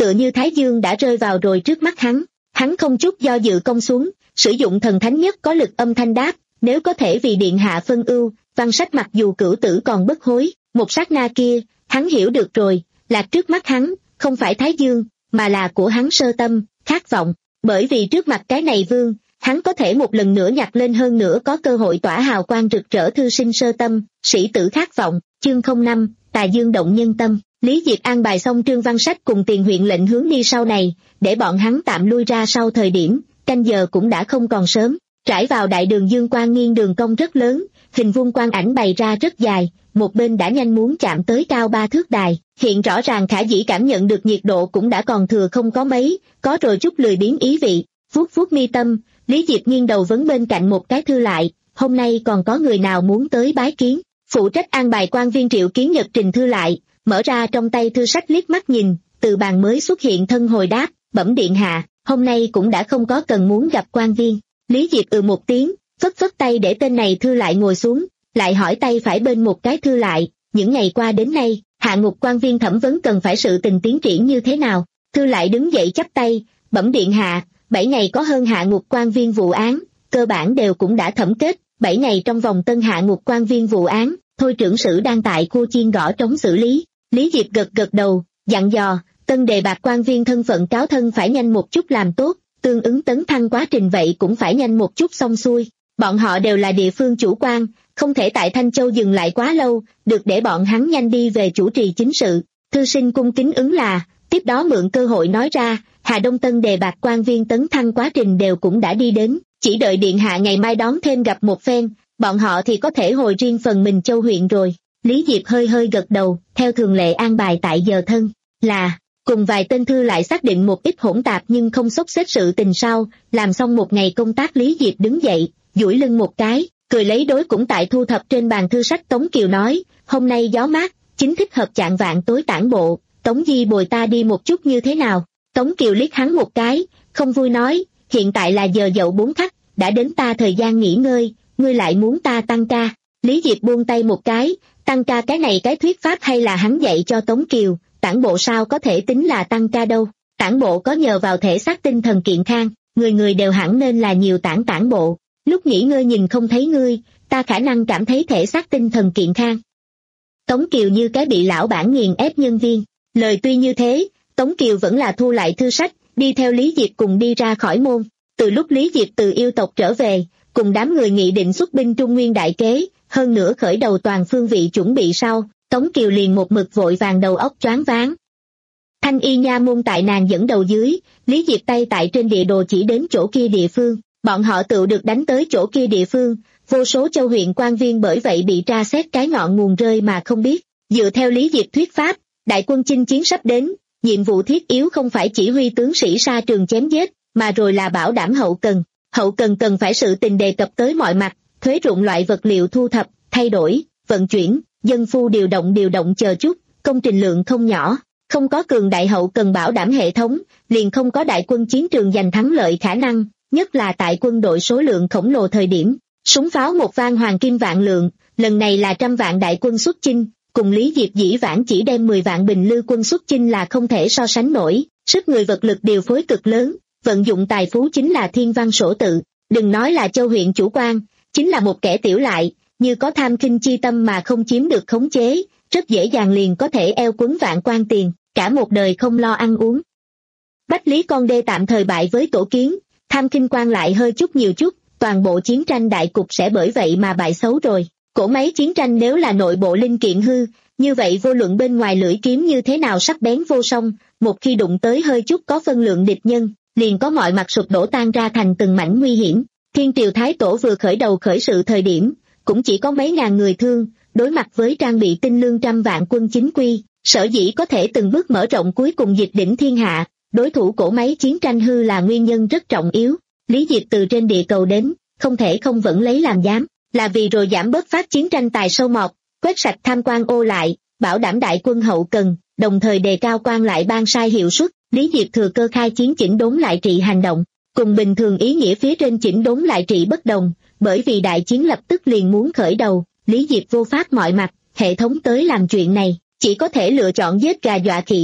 tựa như Thái Dương đã rơi vào rồi trước mắt hắn. Hắn không chút do dự công xuống, sử dụng thần thánh nhất có lực âm thanh đáp, nếu có thể vì điện hạ phân ưu, Văn Sách mặc dù cửu tử còn bất hối. Một sát na kia, hắn hiểu được rồi, lạc trước mắt hắn, không phải Thái Dương, mà là của hắn sơ tâm, khát vọng. Bởi vì trước mặt cái này vương, hắn có thể một lần nữa nhặt lên, hơn nữa có cơ hội tỏa hào quang rực rỡ thư sinh sơ tâm, sĩ tử khát vọng. Chương không năm, Tà Dương động nhân tâm. Lý Diệp an bài xong Trương Văn Sách cùng Tiền huyện lệnh hướng đi sau này, để bọn hắn tạm lui ra sau thời điểm, canh giờ cũng đã không còn sớm. Trải vào đại đường Dương Quan nghiêng đường cong rất lớn, hình vuông quang ảnh bày ra rất dài, một bên đã nhanh muốn chạm tới cao ba thước đài, hiện rõ ràng Khả Dĩ cảm nhận được nhiệt độ cũng đã còn thừa không có mấy, có rồi chút lười biếng ý vị. Vuốt vuốt mi tâm, Lý Diệp nghiêng đầu vấn bên cạnh một cái thư lại, hôm nay còn có người nào muốn tới bái kiến. Phụ trách an bài quan viên Triệu Kiến Nhật trình thư lại, mở ra trong tay thư sách liếc mắt nhìn, từ bàn mới xuất hiện thân hồi đáp, bẩm điện hạ, hôm nay cũng đã không có cần muốn gặp quan viên. Lý Diệp ừ một tiếng, phất phất tay để tên này thư lại ngồi xuống, lại hỏi tay phải bên một cái thư lại, những ngày qua đến nay, hạ ngục quan viên thẩm vấn cần phải sự tình tiến triển như thế nào. Thư lại đứng dậy chắp tay, bẩm điện hạ, bảy ngày có hơn hạ ngục quan viên vụ án, cơ bản đều cũng đã thẩm kết, bảy ngày trong vòng tân hạ ngục quan viên vụ án, thôi trưởng sử đang tại khu chiên gõ trống xử lý. Lý Diệp gật gật đầu, dặn dò, tân đề bạt quan viên thân phận cáo thân phải nhanh một chút làm tốt, tương ứng tấn thăng quá trình vậy cũng phải nhanh một chút xong xuôi. Bọn họ đều là địa phương chủ quan, không thể tại Thanh Châu dừng lại quá lâu, được để bọn hắn nhanh đi về chủ trì chính sự. Thư sinh cung kính ứng là, tiếp đó mượn cơ hội nói ra, Hà Đông tân đề bạt quan viên tấn thăng quá trình đều cũng đã đi đến, chỉ đợi điện hạ ngày mai đón thêm gặp một phen, bọn họ thì có thể hồi riêng phần mình châu huyện rồi. Lý Diệp hơi hơi gật đầu, theo thường lệ an bài tại giờ thân, là, cùng vài tên thư lại xác định một ít hỗn tạp nhưng không xốc xếp sự tình sau, làm xong một ngày công tác Lý Diệp đứng dậy, duỗi lưng một cái, cười lấy đối cũng tại thu thập trên bàn thư sách Tống Kiều nói, hôm nay gió mát, chính thích hợp chạng vạn tối tản bộ, Tống Di bồi ta đi một chút như thế nào. Tống Kiều liếc hắn một cái, không vui nói, hiện tại là giờ dậu bốn khắc, đã đến ta thời gian nghỉ ngơi, ngươi lại muốn ta tăng ca. Lý Diệp buông tay một cái, tăng ca cái này cái thuyết pháp hay là hắn dạy cho Tống Kiều, tản bộ sao có thể tính là tăng ca đâu, tản bộ có nhờ vào thể xác tinh thần kiện khang, người người đều hẳn nên là nhiều tản tản bộ, lúc nghỉ ngơi nhìn không thấy ngươi, ta khả năng cảm thấy thể xác tinh thần kiện khang. Tống Kiều như cái bị lão bản nghiền ép nhân viên, lời tuy như thế, Tống Kiều vẫn là thu lại thư sách, đi theo Lý Diệp cùng đi ra khỏi môn. Từ lúc Lý Diệp từ yêu tộc trở về, cùng đám người nghị định xuất binh Trung Nguyên đại kế, hơn nữa khởi đầu toàn phương vị chuẩn bị sau, Tống Kiều liền một mực vội vàng đầu óc choáng váng. Thanh y nha môn tại nàng dẫn đầu dưới, Lý Diệp tay tại trên địa đồ chỉ đến chỗ kia địa phương, bọn họ tự được đánh tới chỗ kia địa phương, vô số châu huyện quan viên bởi vậy bị tra xét cái ngọn nguồn rơi mà không biết. Dựa theo Lý Diệp thuyết pháp, đại quân chinh chiến sắp đến, nhiệm vụ thiết yếu không phải chỉ huy tướng sĩ sa trường chém giết, mà rồi là bảo đảm hậu cần. Hậu cần cần phải sự tình đề cập tới mọi mặt, thuế ruộng loại vật liệu thu thập, thay đổi, vận chuyển, dân phu điều động điều động chờ chút, công trình lượng không nhỏ. Không có cường đại hậu cần bảo đảm hệ thống, liền không có đại quân chiến trường giành thắng lợi khả năng, nhất là tại quân đội số lượng khổng lồ thời điểm. Súng pháo một vang hoàng kim vạn lượng, lần này là trăm vạn đại quân xuất chinh, cùng Lý Diệp dĩ vãng chỉ đem mười vạn bình lư quân xuất chinh là không thể so sánh nổi, sức người vật lực điều phối cực lớn, vận dụng tài phú chính là thiên văn sổ tự, đừng nói là châu huyện chủ quan, chính là một kẻ tiểu lại, như có tham khinh chi tâm mà không chiếm được khống chế, rất dễ dàng liền có thể eo quấn vạn quan tiền, cả một đời không lo ăn uống. Bách Lý Con Đê tạm thời bại với Tổ Kiến, tham khinh quan lại hơi chút nhiều chút, toàn bộ chiến tranh đại cục sẽ bởi vậy mà bại xấu rồi. Cỗ máy chiến tranh nếu là nội bộ linh kiện hư, như vậy vô luận bên ngoài lưỡi kiếm như thế nào sắc bén vô song, một khi đụng tới hơi chút có phân lượng địch nhân, liền có mọi mặt sụp đổ tan ra thành từng mảnh nguy hiểm. Thiên Triều Thái Tổ vừa khởi đầu khởi sự thời điểm, cũng chỉ có mấy ngàn người thương, đối mặt với trang bị tinh lương trăm vạn quân chính quy, sở dĩ có thể từng bước mở rộng cuối cùng dịch đỉnh thiên hạ, đối thủ cỗ máy chiến tranh hư là nguyên nhân rất trọng yếu. Lý Diệp từ trên địa cầu đến, không thể không vẫn lấy làm dám, là vì rồi giảm bớt phát chiến tranh tài sâu mọt, quét sạch tham quan ô lại, bảo đảm đại quân hậu cần, đồng thời đề cao quan lại ban sai hiệu suất. Lý Diệp thừa cơ khai chiến chỉnh đốn lại trị hành động, cùng bình thường ý nghĩa phía trên chỉnh đốn lại trị bất đồng, bởi vì đại chiến lập tức liền muốn khởi đầu, Lý Diệp vô pháp mọi mặt, hệ thống tới làm chuyện này, chỉ có thể lựa chọn giết gà dọa khỉ,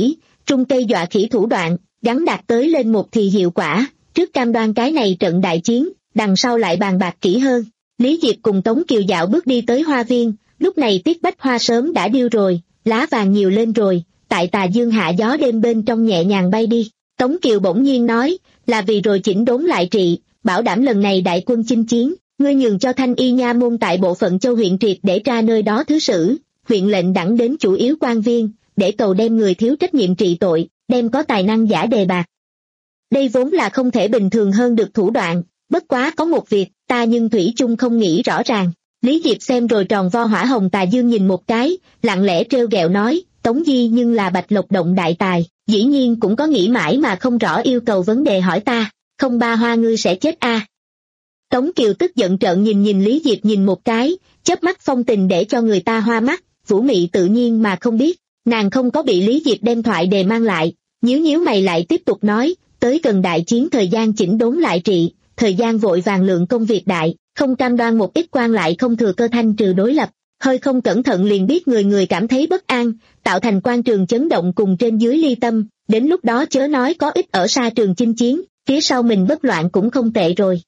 trung cây dọa khỉ thủ đoạn, gắn đạt tới lên một thì hiệu quả, trước cam đoan cái này trận đại chiến, đằng sau lại bàn bạc kỹ hơn. Lý Diệp cùng Tống Kiều dạo bước đi tới hoa viên, lúc này tiết bách hoa sớm đã điêu rồi, lá vàng nhiều lên rồi, tại tà dương hạ gió đêm bên trong nhẹ nhàng bay đi. Tống Kiều bỗng nhiên nói, là vì rồi chỉnh đốn lại trị, bảo đảm lần này đại quân chinh chiến, ngươi nhường cho Thanh Y nha môn tại bộ phận Châu huyện triệt để tra nơi đó thứ sử, huyện lệnh đẳng đến chủ yếu quan viên, để cầu đem người thiếu trách nhiệm trị tội, đem có tài năng giả đề bạt. Đây vốn là không thể bình thường hơn được thủ đoạn, bất quá có một việc, ta nhưng thủy chung không nghĩ rõ ràng. Lý Diệp xem rồi tròn vo hỏa hồng tà dương nhìn một cái, lặng lẽ trêu ghẹo nói, Tống Di nhưng là bạch lộc động đại tài, dĩ nhiên cũng có nghĩ mãi mà không rõ yêu cầu vấn đề hỏi ta, không ba hoa ngươi sẽ chết a. À. Tống Kiều tức giận trợn nhìn nhìn Lý Diệp nhìn một cái, chớp mắt phong tình để cho người ta hoa mắt, Vũ Mị tự nhiên mà không biết, nàng không có bị Lý Diệp đem thoại đề mang lại, nhíu nhíu mày lại tiếp tục nói, tới gần đại chiến thời gian chỉnh đốn lại trị, thời gian vội vàng lượng công việc đại, không cam đoan một ít quan lại không thừa cơ thanh trừ đối lập, hơi không cẩn thận liền biết người người cảm thấy bất an, tạo thành quan trường chấn động cùng trên dưới ly tâm, đến lúc đó chớ nói có ít ở xa trường chinh chiến, phía sau mình bất loạn cũng không tệ rồi.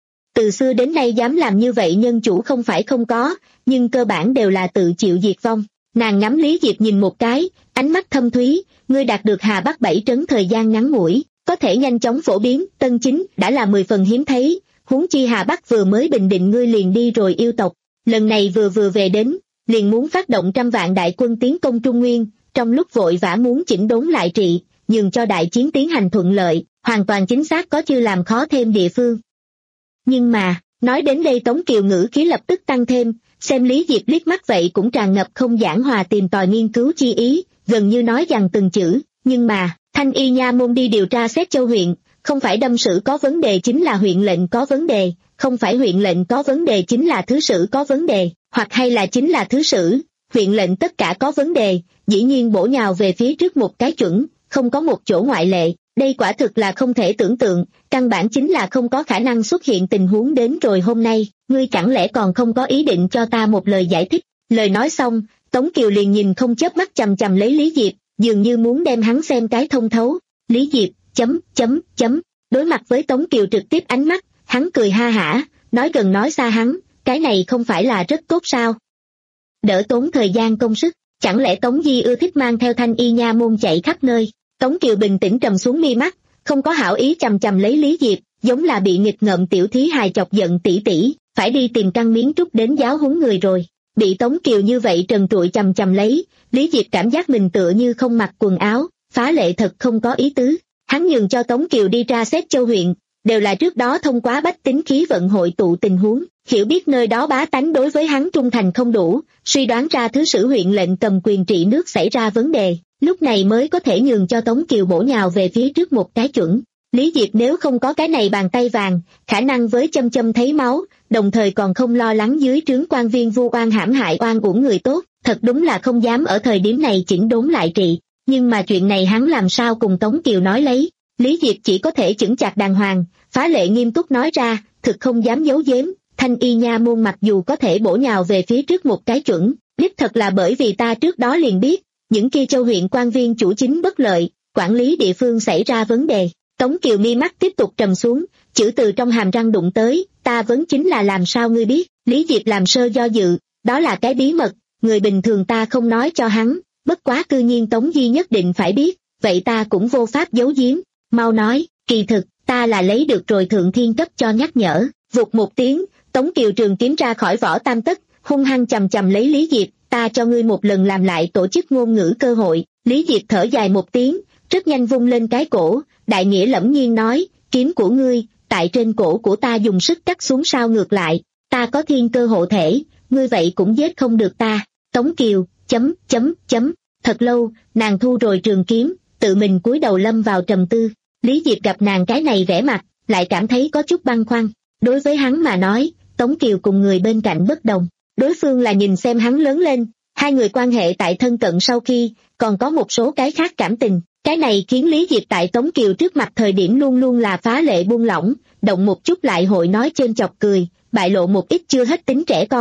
Từ xưa đến nay dám làm như vậy nhân chủ không phải không có, nhưng cơ bản đều là tự chịu diệt vong. Nàng ngắm Lý Diệp nhìn một cái, ánh mắt thâm thúy, ngươi đạt được Hà Bắc bảy trấn thời gian ngắn ngủi, có thể nhanh chóng phổ biến, tân chính đã là mười phần hiếm thấy, huống chi Hà Bắc vừa mới bình định ngươi liền đi rồi yêu tộc, lần này vừa vừa về đến, liền muốn phát động trăm vạn đại quân tiến công Trung Nguyên, trong lúc vội vã muốn chỉnh đốn lại trị, nhường cho đại chiến tiến hành thuận lợi, hoàn toàn chính xác có chưa làm khó thêm địa phương. Nhưng mà, nói đến đây Tống Kiều ngữ khí lập tức tăng thêm, xem Lý Diệp liếc mắt vậy cũng tràn ngập không giảng hòa tìm tòi nghiên cứu chi ý, gần như nói rằng từng chữ, nhưng mà, Thanh Y nha môn đi điều tra xét Châu huyện, không phải đâm sử có vấn đề chính là huyện lệnh có vấn đề, không phải huyện lệnh có vấn đề chính là thứ sử có vấn đề, hoặc hay là chính là thứ sử, huyện lệnh tất cả có vấn đề, dĩ nhiên bổ nhào về phía trước một cái chuẩn, không có một chỗ ngoại lệ, đây quả thực là không thể tưởng tượng, căn bản chính là không có khả năng xuất hiện tình huống đến rồi hôm nay, ngươi chẳng lẽ còn không có ý định cho ta một lời giải thích. Lời nói xong, Tống Kiều liền nhìn không chớp mắt chằm chằm lấy Lý Diệp, dường như muốn đem hắn xem cái thông thấu. Lý Diệp, chấm, chấm, chấm, đối mặt với Tống Kiều trực tiếp ánh mắt, hắn cười ha hả, nói gần nói xa hắn, cái này không phải là rất tốt sao? Đỡ tốn thời gian công sức, chẳng lẽ Tống Di ưa thích mang theo Thanh Y nha môn chạy khắp nơi? Tống Kiều bình tĩnh trầm xuống mi mắt, không có hảo ý chằm chằm lấy Lý Diệp, giống là bị nghịch ngợm tiểu thí hài chọc giận tỷ tỷ, phải đi tìm căn miếng trúc đến giáo huấn người rồi. Bị Tống Kiều như vậy trần trụi chằm chằm lấy, Lý Diệp cảm giác mình tựa như không mặc quần áo, phá lệ thật không có ý tứ. Hắn nhường cho Tống Kiều đi tra xét Châu huyện, đều là trước đó thông qua bách tính khí vận hội tụ tình huống, hiểu biết nơi đó bá tánh đối với hắn trung thành không đủ, suy đoán ra thứ sử huyện lệnh cầm quyền trị nước xảy ra vấn đề, lúc này mới có thể nhường cho Tống Kiều bổ nhào về phía trước một cái chuẩn. Lý Diệp nếu không có cái này bàn tay vàng, khả năng với châm châm thấy máu, đồng thời còn không lo lắng dưới trướng quan viên vu oan hãm hại oan uổng người tốt, thật đúng là không dám ở thời điểm này chỉnh đốn lại trị. Nhưng mà chuyện này hắn làm sao cùng Tống Kiều nói lấy, Lý Diệp chỉ có thể chững chạc đàng hoàng, phá lệ nghiêm túc nói ra, thực không dám giấu giếm, Thanh Y nha môn mặc dù có thể bổ nhào về phía trước một cái chuẩn, đích thật là bởi vì ta trước đó liền biết, những kia Châu huyện quan viên chủ chính bất lợi, quản lý địa phương xảy ra vấn đề. Tống Kiều mi mắt tiếp tục trầm xuống, chữ từ trong hàm răng đụng tới, ta vấn chính là làm sao ngươi biết, Lý Diệp làm sơ do dự, đó là cái bí mật, người bình thường ta không nói cho hắn, bất quá cư nhiên Tống Di nhất định phải biết, vậy ta cũng vô pháp giấu giếm, mau nói, kỳ thực, ta là lấy được rồi thượng thiên cấp cho nhắc nhở, vụt một tiếng, Tống Kiều trường kiếm ra khỏi vỏ tam tất, hung hăng chầm chầm lấy Lý Diệp, ta cho ngươi một lần làm lại tổ chức ngôn ngữ cơ hội, Lý Diệp thở dài một tiếng, rất nhanh vung lên cái cổ, đại nghĩa lẫm nhiên nói, kiếm của ngươi, tại trên cổ của ta dùng sức cắt xuống sao ngược lại, ta có thiên cơ hộ thể, ngươi vậy cũng giết không được ta. Tống Kiều, chấm, chấm, chấm, thật lâu, nàng thu rồi trường kiếm, tự mình cúi đầu lâm vào trầm tư, Lý Diệp gặp nàng cái này vẻ mặt, lại cảm thấy có chút băn khoăn, đối với hắn mà nói, Tống Kiều cùng người bên cạnh bất đồng, đối phương là nhìn xem hắn lớn lên, hai người quan hệ tại thân cận sau khi, còn có một số cái khác cảm tình. Cái này khiến Lý Diệp tại Tống Kiều trước mặt thời điểm luôn luôn là phá lệ buông lỏng, động một chút lại hội nói trên chọc cười, bại lộ một ít chưa hết tính trẻ con.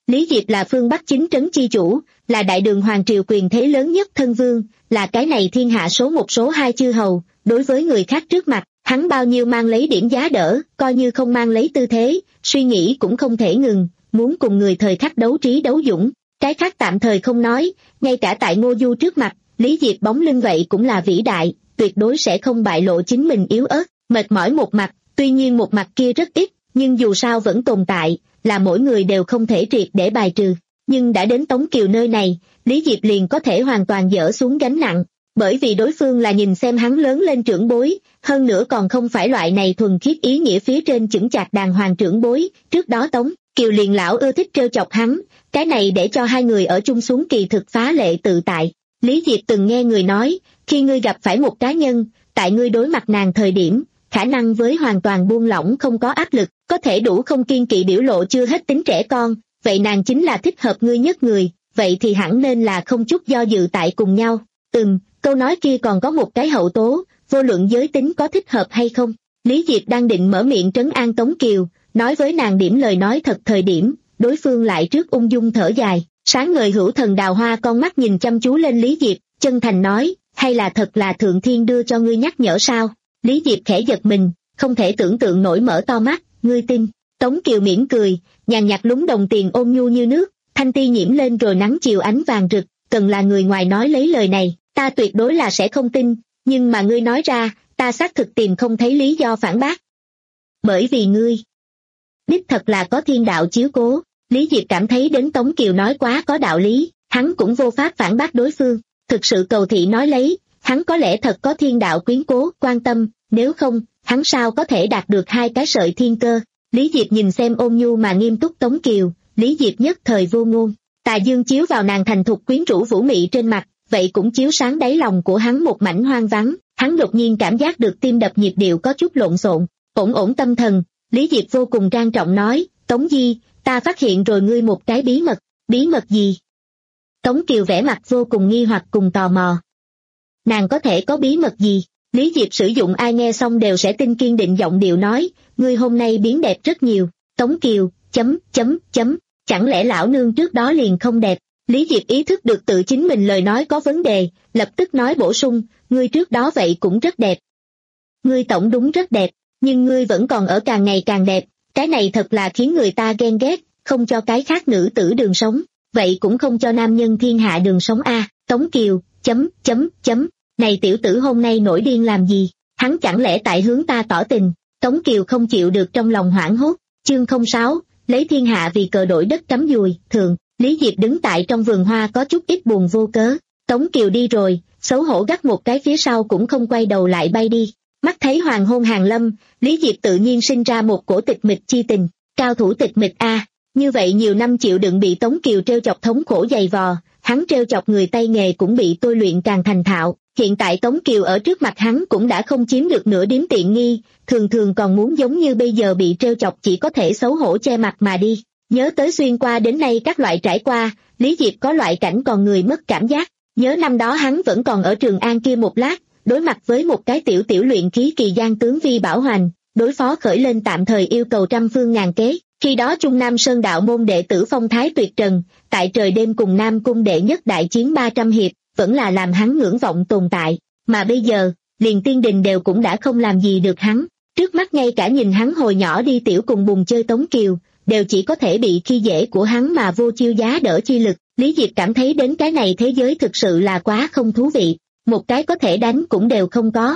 Lý Diệp là phương Bắc chính trấn chi chủ, là đại đường hoàng triều quyền thế lớn nhất thân vương, là cái này thiên hạ số một số hai chư hầu, đối với người khác trước mặt, hắn bao nhiêu mang lấy điểm giá đỡ, coi như không mang lấy tư thế, suy nghĩ cũng không thể ngừng, muốn cùng người thời khắc đấu trí đấu dũng, cái khác tạm thời không nói, ngay cả tại Ngô Du trước mặt, Lý Diệp bóng lưng vậy cũng là vĩ đại, tuyệt đối sẽ không bại lộ chính mình yếu ớt, mệt mỏi một mặt, tuy nhiên một mặt kia rất ít, nhưng dù sao vẫn tồn tại, là mỗi người đều không thể triệt để bài trừ. Nhưng đã đến Tống Kiều nơi này, Lý Diệp liền có thể hoàn toàn dỡ xuống gánh nặng, bởi vì đối phương là nhìn xem hắn lớn lên trưởng bối, hơn nữa còn không phải loại này thuần khiết ý nghĩa phía trên chững chạc đàng hoàng trưởng bối, trước đó Tống Kiều liền lão ưa thích trêu chọc hắn, cái này để cho hai người ở chung xuống kỳ thực phá lệ tự tại. Lý Diệp từng nghe người nói, khi ngươi gặp phải một cá nhân, tại ngươi đối mặt nàng thời điểm, khả năng với hoàn toàn buông lỏng không có áp lực, có thể đủ không kiên kỵ biểu lộ chưa hết tính trẻ con, vậy nàng chính là thích hợp ngươi nhất người, vậy thì hẳn nên là không chút do dự tại cùng nhau. Ừm, câu nói kia còn có một cái hậu tố, vô luận giới tính có thích hợp hay không. Lý Diệp đang định mở miệng trấn an Tống Kiều, nói với nàng điểm lời nói thật thời điểm, đối phương lại trước ung dung thở dài, sáng ngời hữu thần đào hoa con mắt nhìn chăm chú lên Lý Diệp, chân thành nói, hay là thật là Thượng Thiên đưa cho ngươi nhắc nhở sao? Lý Diệp khẽ giật mình, không thể tưởng tượng nổi mở to mắt, ngươi tin. Tống Kiều mỉm cười, nhàn nhạt lúng đồng tiền ôn nhu như nước, thanh ti nhiễm lên rồi nắng chiều ánh vàng rực, cần là người ngoài nói lấy lời này, ta tuyệt đối là sẽ không tin, nhưng mà ngươi nói ra, ta xác thực tìm không thấy lý do phản bác. Bởi vì ngươi, đích thật là có thiên đạo chiếu cố. Lý Diệp cảm thấy đến Tống Kiều nói quá có đạo lý, hắn cũng vô pháp phản bác đối phương, thực sự cầu thị nói lấy, hắn có lẽ thật có thiên đạo quyến cố, quan tâm, nếu không, hắn sao có thể đạt được hai cái sợi thiên cơ. Lý Diệp nhìn xem ôn nhu mà nghiêm túc Tống Kiều, Lý Diệp nhất thời vô ngôn, tà dương chiếu vào nàng thành thục quyến rũ vũ mị trên mặt, vậy cũng chiếu sáng đáy lòng của hắn một mảnh hoang vắng, hắn đột nhiên cảm giác được tim đập nhịp điệu có chút lộn xộn, ổn ổn tâm thần, Lý Diệp vô cùng trang trọng nói, Tống Di, ta phát hiện rồi ngươi một cái bí mật, bí mật gì? Tống Kiều vẻ mặt vô cùng nghi hoặc cùng tò mò. Nàng có thể có bí mật gì? Lý Diệp sử dụng ai nghe xong đều sẽ tin kiên định giọng điệu nói, ngươi hôm nay biến đẹp rất nhiều. Tống Kiều, chấm, chấm, chấm, chẳng lẽ lão nương trước đó liền không đẹp? Lý Diệp ý thức được tự chính mình lời nói có vấn đề, lập tức nói bổ sung, ngươi trước đó vậy cũng rất đẹp. Ngươi tổng đúng rất đẹp, nhưng ngươi vẫn còn ở càng ngày càng đẹp, cái này thật là khiến người ta ghen ghét, không cho cái khác nữ tử đường sống, vậy cũng không cho nam nhân thiên hạ đường sống a. Tống Kiều, chấm, chấm, chấm, này tiểu tử hôm nay nổi điên làm gì, hắn chẳng lẽ tại hướng ta tỏ tình? Tống Kiều không chịu được trong lòng hoảng hốt, chương không sáu, lấy thiên hạ vì cờ đổi đất cắm dùi, thường, Lý Diệp đứng tại trong vườn hoa có chút ít buồn vô cớ, Tống Kiều đi rồi, xấu hổ gắt một cái phía sau cũng không quay đầu lại bay đi, mắt thấy hoàng hôn hàng lâm, Lý Diệp tự nhiên sinh ra một cổ tịch mịch chi tình, cao thủ tịch mịch a, như vậy nhiều năm chịu đựng bị Tống Kiều trêu chọc thống khổ dày vò, hắn trêu chọc người tay nghề cũng bị tôi luyện càng thành thạo, hiện tại Tống Kiều ở trước mặt hắn cũng đã không chiếm được nửa điếm tiện nghi, thường thường còn muốn giống như bây giờ bị trêu chọc chỉ có thể xấu hổ che mặt mà đi. Nhớ tới xuyên qua đến nay các loại trải qua, Lý Diệp có loại cảnh còn người mất cảm giác, nhớ năm đó hắn vẫn còn ở Trường An kia một lát, đối mặt với một cái tiểu tiểu luyện khí kỳ gian tướng Vi Bảo Hoành, đối phó khởi lên tạm thời yêu cầu trăm phương ngàn kế, khi đó Trung Nam Sơn đạo môn đệ tử phong thái tuyệt trần, tại trời đêm cùng Nam Cung đệ nhất đại chiến ba trăm hiệp, vẫn là làm hắn ngưỡng vọng tồn tại, mà bây giờ, liền tiên đình đều cũng đã không làm gì được hắn, trước mắt ngay cả nhìn hắn hồi nhỏ đi tiểu cùng bùng chơi Tống Kiều, đều chỉ có thể bị khi dễ của hắn mà vô chiêu giá đỡ chi lực. Lý Diệp cảm thấy đến cái này thế giới thực sự là quá không thú vị, một cái có thể đánh cũng đều không có.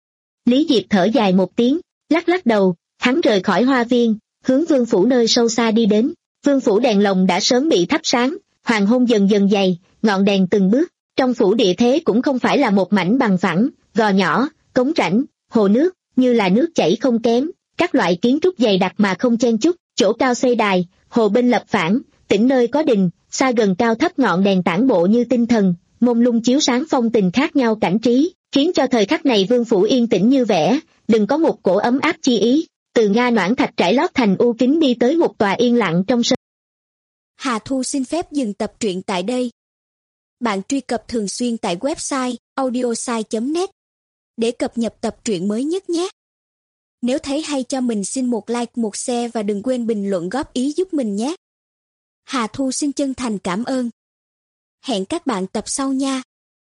Lý Diệp thở dài một tiếng, lắc lắc đầu, hắn rời khỏi hoa viên, hướng vương phủ nơi sâu xa đi đến. Vương phủ đèn lồng đã sớm bị thắp sáng, hoàng hôn dần dần dày, ngọn đèn từng bước, trong phủ địa thế cũng không phải là một mảnh bằng phẳng, gò nhỏ, cống rãnh, hồ nước, như là nước chảy không kém, các loại kiến trúc dày đặc mà không chen chúc, chỗ cao xây đài, hồ bên lập phản, tỉnh nơi có đình, xa gần cao thấp ngọn đèn tản bộ như tinh thần, mông lung chiếu sáng phong tình khác nhau cảnh trí, khiến cho thời khắc này vương phủ yên tĩnh như vẻ, đừng có một cổ ấm áp chi ý, từ Nga Noãn thạch trải lót thành u kính đi tới một tòa yên lặng trong sân. Hà Thu xin phép dừng tập truyện tại đây. Bạn truy cập thường xuyên tại website audiosai chấm net để cập nhật tập truyện mới nhất nhé. Nếu thấy hay cho mình xin một like, một share và đừng quên bình luận góp ý giúp mình nhé. Hà Thu xin chân thành cảm ơn. Hẹn các bạn tập sau nha.